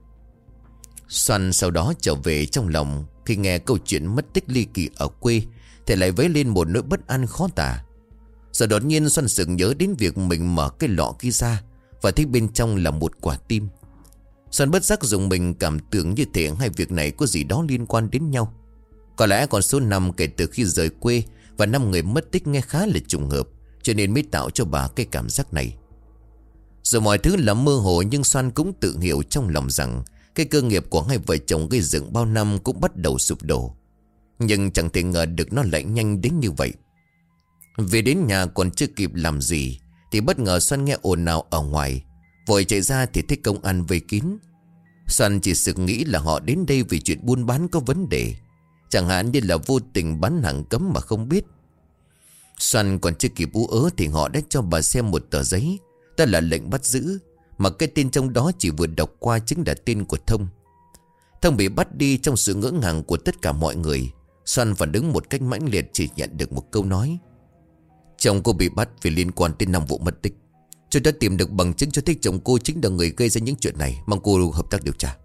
Xoan sau đó trở về trong lòng. Khi nghe câu chuyện mất tích ly kỳ ở quê thì lại vấy lên một nỗi bất an khó tả. Rồi đột nhiên Xoan sực nhớ đến việc mình mở cái lọ kia ra và thấy bên trong là một quả tim. Xoan bất giác dùng mình, cảm tưởng như thể hai việc này có gì đó liên quan đến nhau. Có lẽ con số 5 kể từ khi rời quê và 5 người mất tích nghe khá là trùng hợp, cho nên mới tạo cho bà cái cảm giác này. Rồi mọi thứ là mơ hồ, nhưng Xoan cũng tự hiểu trong lòng rằng cái cơ nghiệp của hai vợ chồng gây dựng bao năm cũng bắt đầu sụp đổ. Nhưng chẳng thể ngờ được nó lại nhanh đến như vậy. Về đến nhà còn chưa kịp làm gì thì bất ngờ Xoan nghe ồn ào ở ngoài. Vội chạy ra thì thấy công an vây kín. Xoan chỉ sực nghĩ là họ đến đây vì chuyện buôn bán có vấn đề, chẳng hạn như là vô tình bán hàng cấm mà không biết. Xoan còn chưa kịp ú ớ thì họ đã cho bà xem một tờ giấy, đó là lệnh bắt giữ, mà cái tên trong đó chỉ vừa đọc qua chính là tên của Thông. Thông bị bắt đi trong sự ngỡ ngàng của tất cả mọi người. Xoan phản ứng một cách mãnh liệt, chỉ nhận được một câu nói. Chồng cô bị bắt vì liên quan đến 5 vụ mất tích. Tôi đã tìm được bằng chứng cho thấy chồng cô chính là người gây ra những chuyện này, mong cô hợp tác điều tra.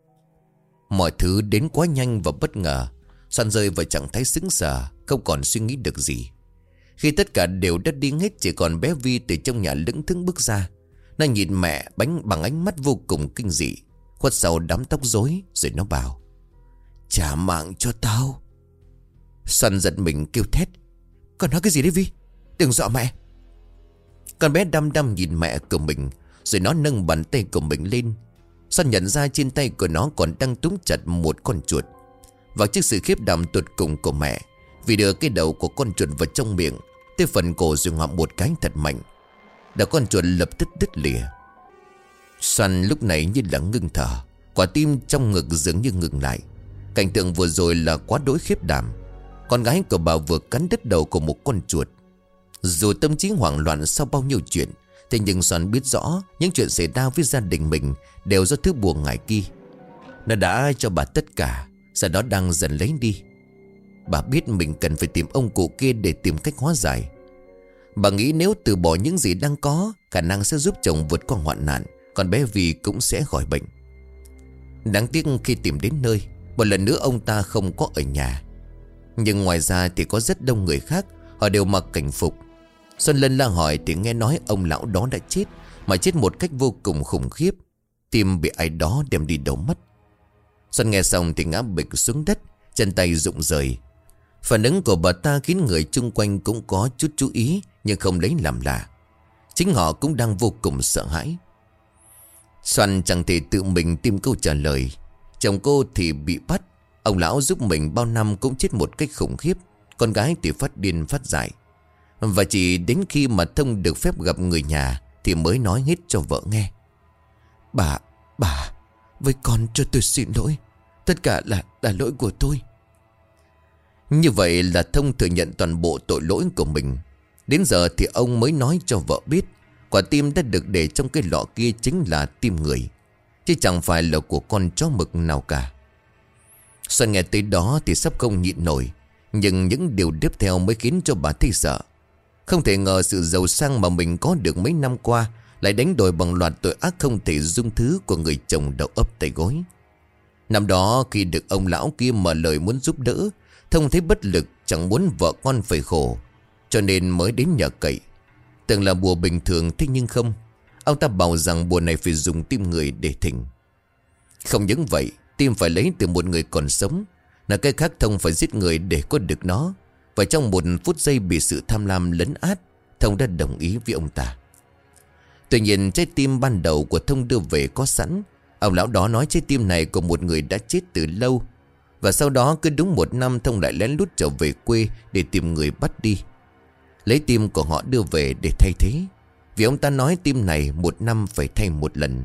Mọi thứ đến quá nhanh và bất ngờ. Xoan rơi vào trạng thái sững sờ, không còn suy nghĩ được gì. Khi tất cả đều đã đi hết, chỉ còn bé Vi từ trong nhà lững thững bước ra. Nó nhìn mẹ bằng ánh mắt vô cùng kinh dị, khuất sau đám tóc rối, rồi nó bảo: trả mạng cho tao. Xoan giật mình kêu thét: con nói cái gì đấy Vi? Đừng dọa mẹ. Con bé đăm đăm nhìn mẹ của mình, rồi nó nâng bàn tay của mình lên. Xoan nhận ra trên tay của nó còn đang túm chặt một con chuột. Và trước sự khiếp đảm tột cùng của mẹ, vì đưa cái đầu của con chuột vào trong miệng, tới phần cổ rồi ngoạm một cái thật mạnh. Đầu con chuột lập tức đứt lìa. Xoan lúc này như là ngưng thở, quả tim trong ngực dường như ngừng lại. Cảnh tượng vừa rồi là quá đỗi khiếp đảm. Con gái của bà vừa cắn đứt đầu của một con chuột. Dù tâm trí hoảng loạn sau bao nhiêu chuyện, thế nhưng Xoan biết rõ những chuyện xảy ra với gia đình mình đều do thứ bùa ngải kia. Nó đã cho bà tất cả, giờ đó đang dần lấy đi. Bà biết mình cần phải tìm ông cụ kia để tìm cách hóa giải. Bà nghĩ nếu từ bỏ những gì đang có, khả năng sẽ giúp chồng vượt qua hoạn nạn, còn bé Vi cũng sẽ khỏi bệnh. Đáng tiếc khi tìm đến nơi, một lần nữa ông ta không có ở nhà. Nhưng ngoài ra thì có rất đông người khác, họ đều mặc cảnh phục. Xuân lân la hỏi thì nghe nói ông lão đó đã chết, mà chết một cách vô cùng khủng khiếp. Tim bị ai đó đem đi đâu mất. Xuân nghe xong thì ngã bịch xuống đất, chân tay rụng rời. Phản ứng của bà ta khiến người chung quanh cũng có chút chú ý, nhưng không lấy làm lạ. Chính họ cũng đang vô cùng sợ hãi. Xuân chẳng thể tự mình tìm câu trả lời. Chồng cô thì bị bắt. Ông lão giúp mình bao năm cũng chết một cách khủng khiếp. Con gái thì phát điên phát dại. Và chỉ đến khi mà Thông được phép gặp người nhà thì mới nói hết cho vợ nghe. Bà, với con cho tôi xin lỗi. Tất cả là lỗi của tôi. Như vậy là Thông thừa nhận toàn bộ tội lỗi của mình. Đến giờ thì ông mới nói cho vợ biết quả tim đã được để trong cái lọ kia chính là tim người, chứ chẳng phải là của con chó mực nào cả. Xuân nghe tới đó thì sắp không nhịn nổi. Nhưng những điều tiếp theo mới khiến cho bà thấy sợ. Không thể ngờ sự giàu sang mà mình có được mấy năm qua lại đánh đổi bằng loạt tội ác không thể dung thứ của người chồng đầu ấp tay gối. Năm đó khi được ông lão kia mở lời muốn giúp đỡ, Thông thấy bất lực, chẳng muốn vợ con phải khổ, cho nên mới đến nhờ cậy. Tưởng là bùa bình thường, thế nhưng không. Ông ta bảo rằng bùa này phải dùng tim người để thỉnh. Không những vậy, tim phải lấy từ một người còn sống, là cái khác Thông phải giết người để có được nó. Và trong một phút giây bị sự tham lam lấn át, Thông đã đồng ý với ông ta. Tuy nhiên trái tim ban đầu của Thông đưa về có sẵn. Ông lão đó nói trái tim này của một người đã chết từ lâu. Và sau đó cứ đúng một năm Thông lại lén lút trở về quê để tìm người bắt đi, lấy tim của họ đưa về để thay thế. Vì ông ta nói tim này một năm phải thay một lần.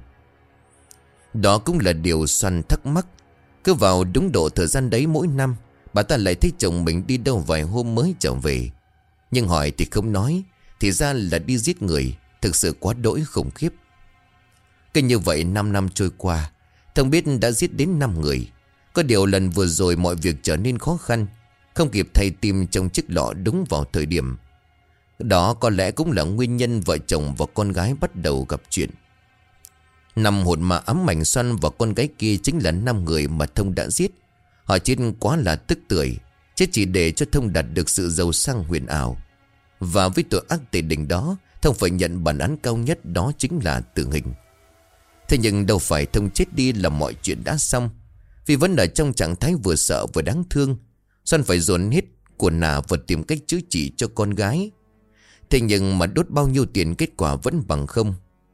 Đó cũng là điều Xoăn thắc mắc. Cứ vào đúng độ thời gian đấy mỗi năm, bà ta lại thấy chồng mình đi đâu vài hôm mới trở về. Nhưng hỏi thì không nói, thì ra là đi giết người. Thực sự quá đỗi khủng khiếp. Cứ như vậy 5 năm trôi qua, Thông biết đã giết đến 5 người. Có điều lần vừa rồi mọi việc trở nên khó khăn, không kịp thay tim trong chiếc lọ đúng vào thời điểm. Đó có lẽ cũng là nguyên nhân vợ chồng và con gái bắt đầu gặp chuyện. Năm hồn ma ám ảnh Xoăn và con gái kia chính là 5 người mà Thông đã giết. Họ chết quá là tức tưởi, chết chỉ để cho Thông đạt được sự giàu sang huyền ảo. Và với tội ác tề đình đó, Thông phải nhận bản án cao nhất, đó chính là tử hình. Thế nhưng đâu phải Thông chết đi là mọi chuyện đã xong. Vì vẫn ở trong trạng thái vừa sợ vừa đáng thương, Xoăn phải dồn hết của nà và tìm cách chữa trị cho con gái. Thế nhưng mà đốt bao nhiêu tiền kết quả vẫn bằng không.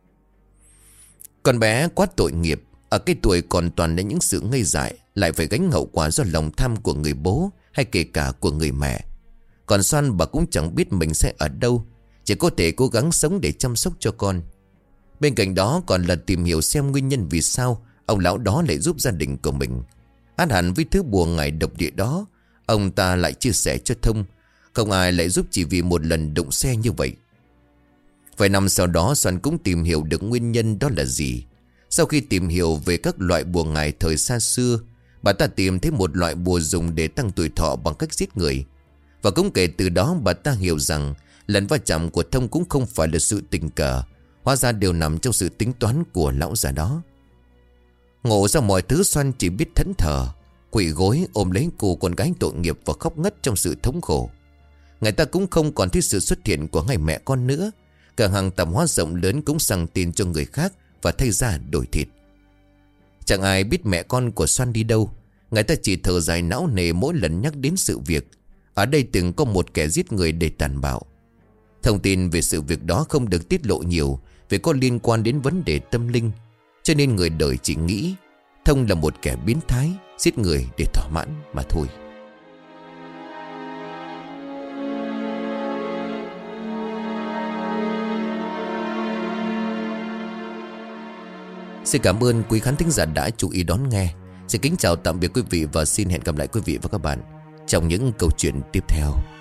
Con bé quá tội nghiệp, ở cái tuổi còn toàn là những sự ngây dại, lại phải gánh hậu quả do lòng tham của người bố hay kể cả của người mẹ. Còn Xoăn bà cũng chẳng biết mình sẽ ở đâu, chỉ có thể cố gắng sống để chăm sóc cho con. Bên cạnh đó còn là tìm hiểu xem nguyên nhân vì sao ông lão đó lại giúp gia đình của mình. Át hẳn với thứ bùa ngải độc địa đó, ông ta lại chia sẻ cho Thông. Không ai lại giúp chỉ vì một lần đụng xe như vậy. Vài năm sau đó Xoăn cũng tìm hiểu được nguyên nhân đó là gì. Sau khi tìm hiểu về các loại bùa ngải thời xa xưa, bà ta tìm thấy một loại bùa dùng để tăng tuổi thọ bằng cách giết người. Và cũng kể từ đó bà ta hiểu rằng lần va chạm của Thông cũng không phải là sự tình cờ, hóa ra đều nằm trong sự tính toán của lão già đó. Ngộ ra mọi thứ, Xoăn chỉ biết thẫn thờ, quỳ gối ôm lấy cô con gái tội nghiệp và khóc ngất trong sự thống khổ. Người ta cũng không còn thấy sự xuất hiện của hai mẹ con nữa. Cửa hàng tạp hóa rộng lớn cũng sang tin cho người khác và thay ra đổi thịt. Chẳng ai biết mẹ con của Xoăn đi đâu. Người ta chỉ thở dài não nề mỗi lần nhắc đến sự việc ở đây từng có một kẻ giết người để tàn bạo. Thông tin về sự việc đó không được tiết lộ nhiều, vì có liên quan đến vấn đề tâm linh, cho nên người đời chỉ nghĩ Thông là một kẻ biến thái, giết người để thỏa mãn mà thôi. Xin cảm ơn quý khán thính giả đã chú ý đón nghe. Xin kính chào tạm biệt quý vị và xin hẹn gặp lại quý vị và các bạn trong những câu chuyện tiếp theo.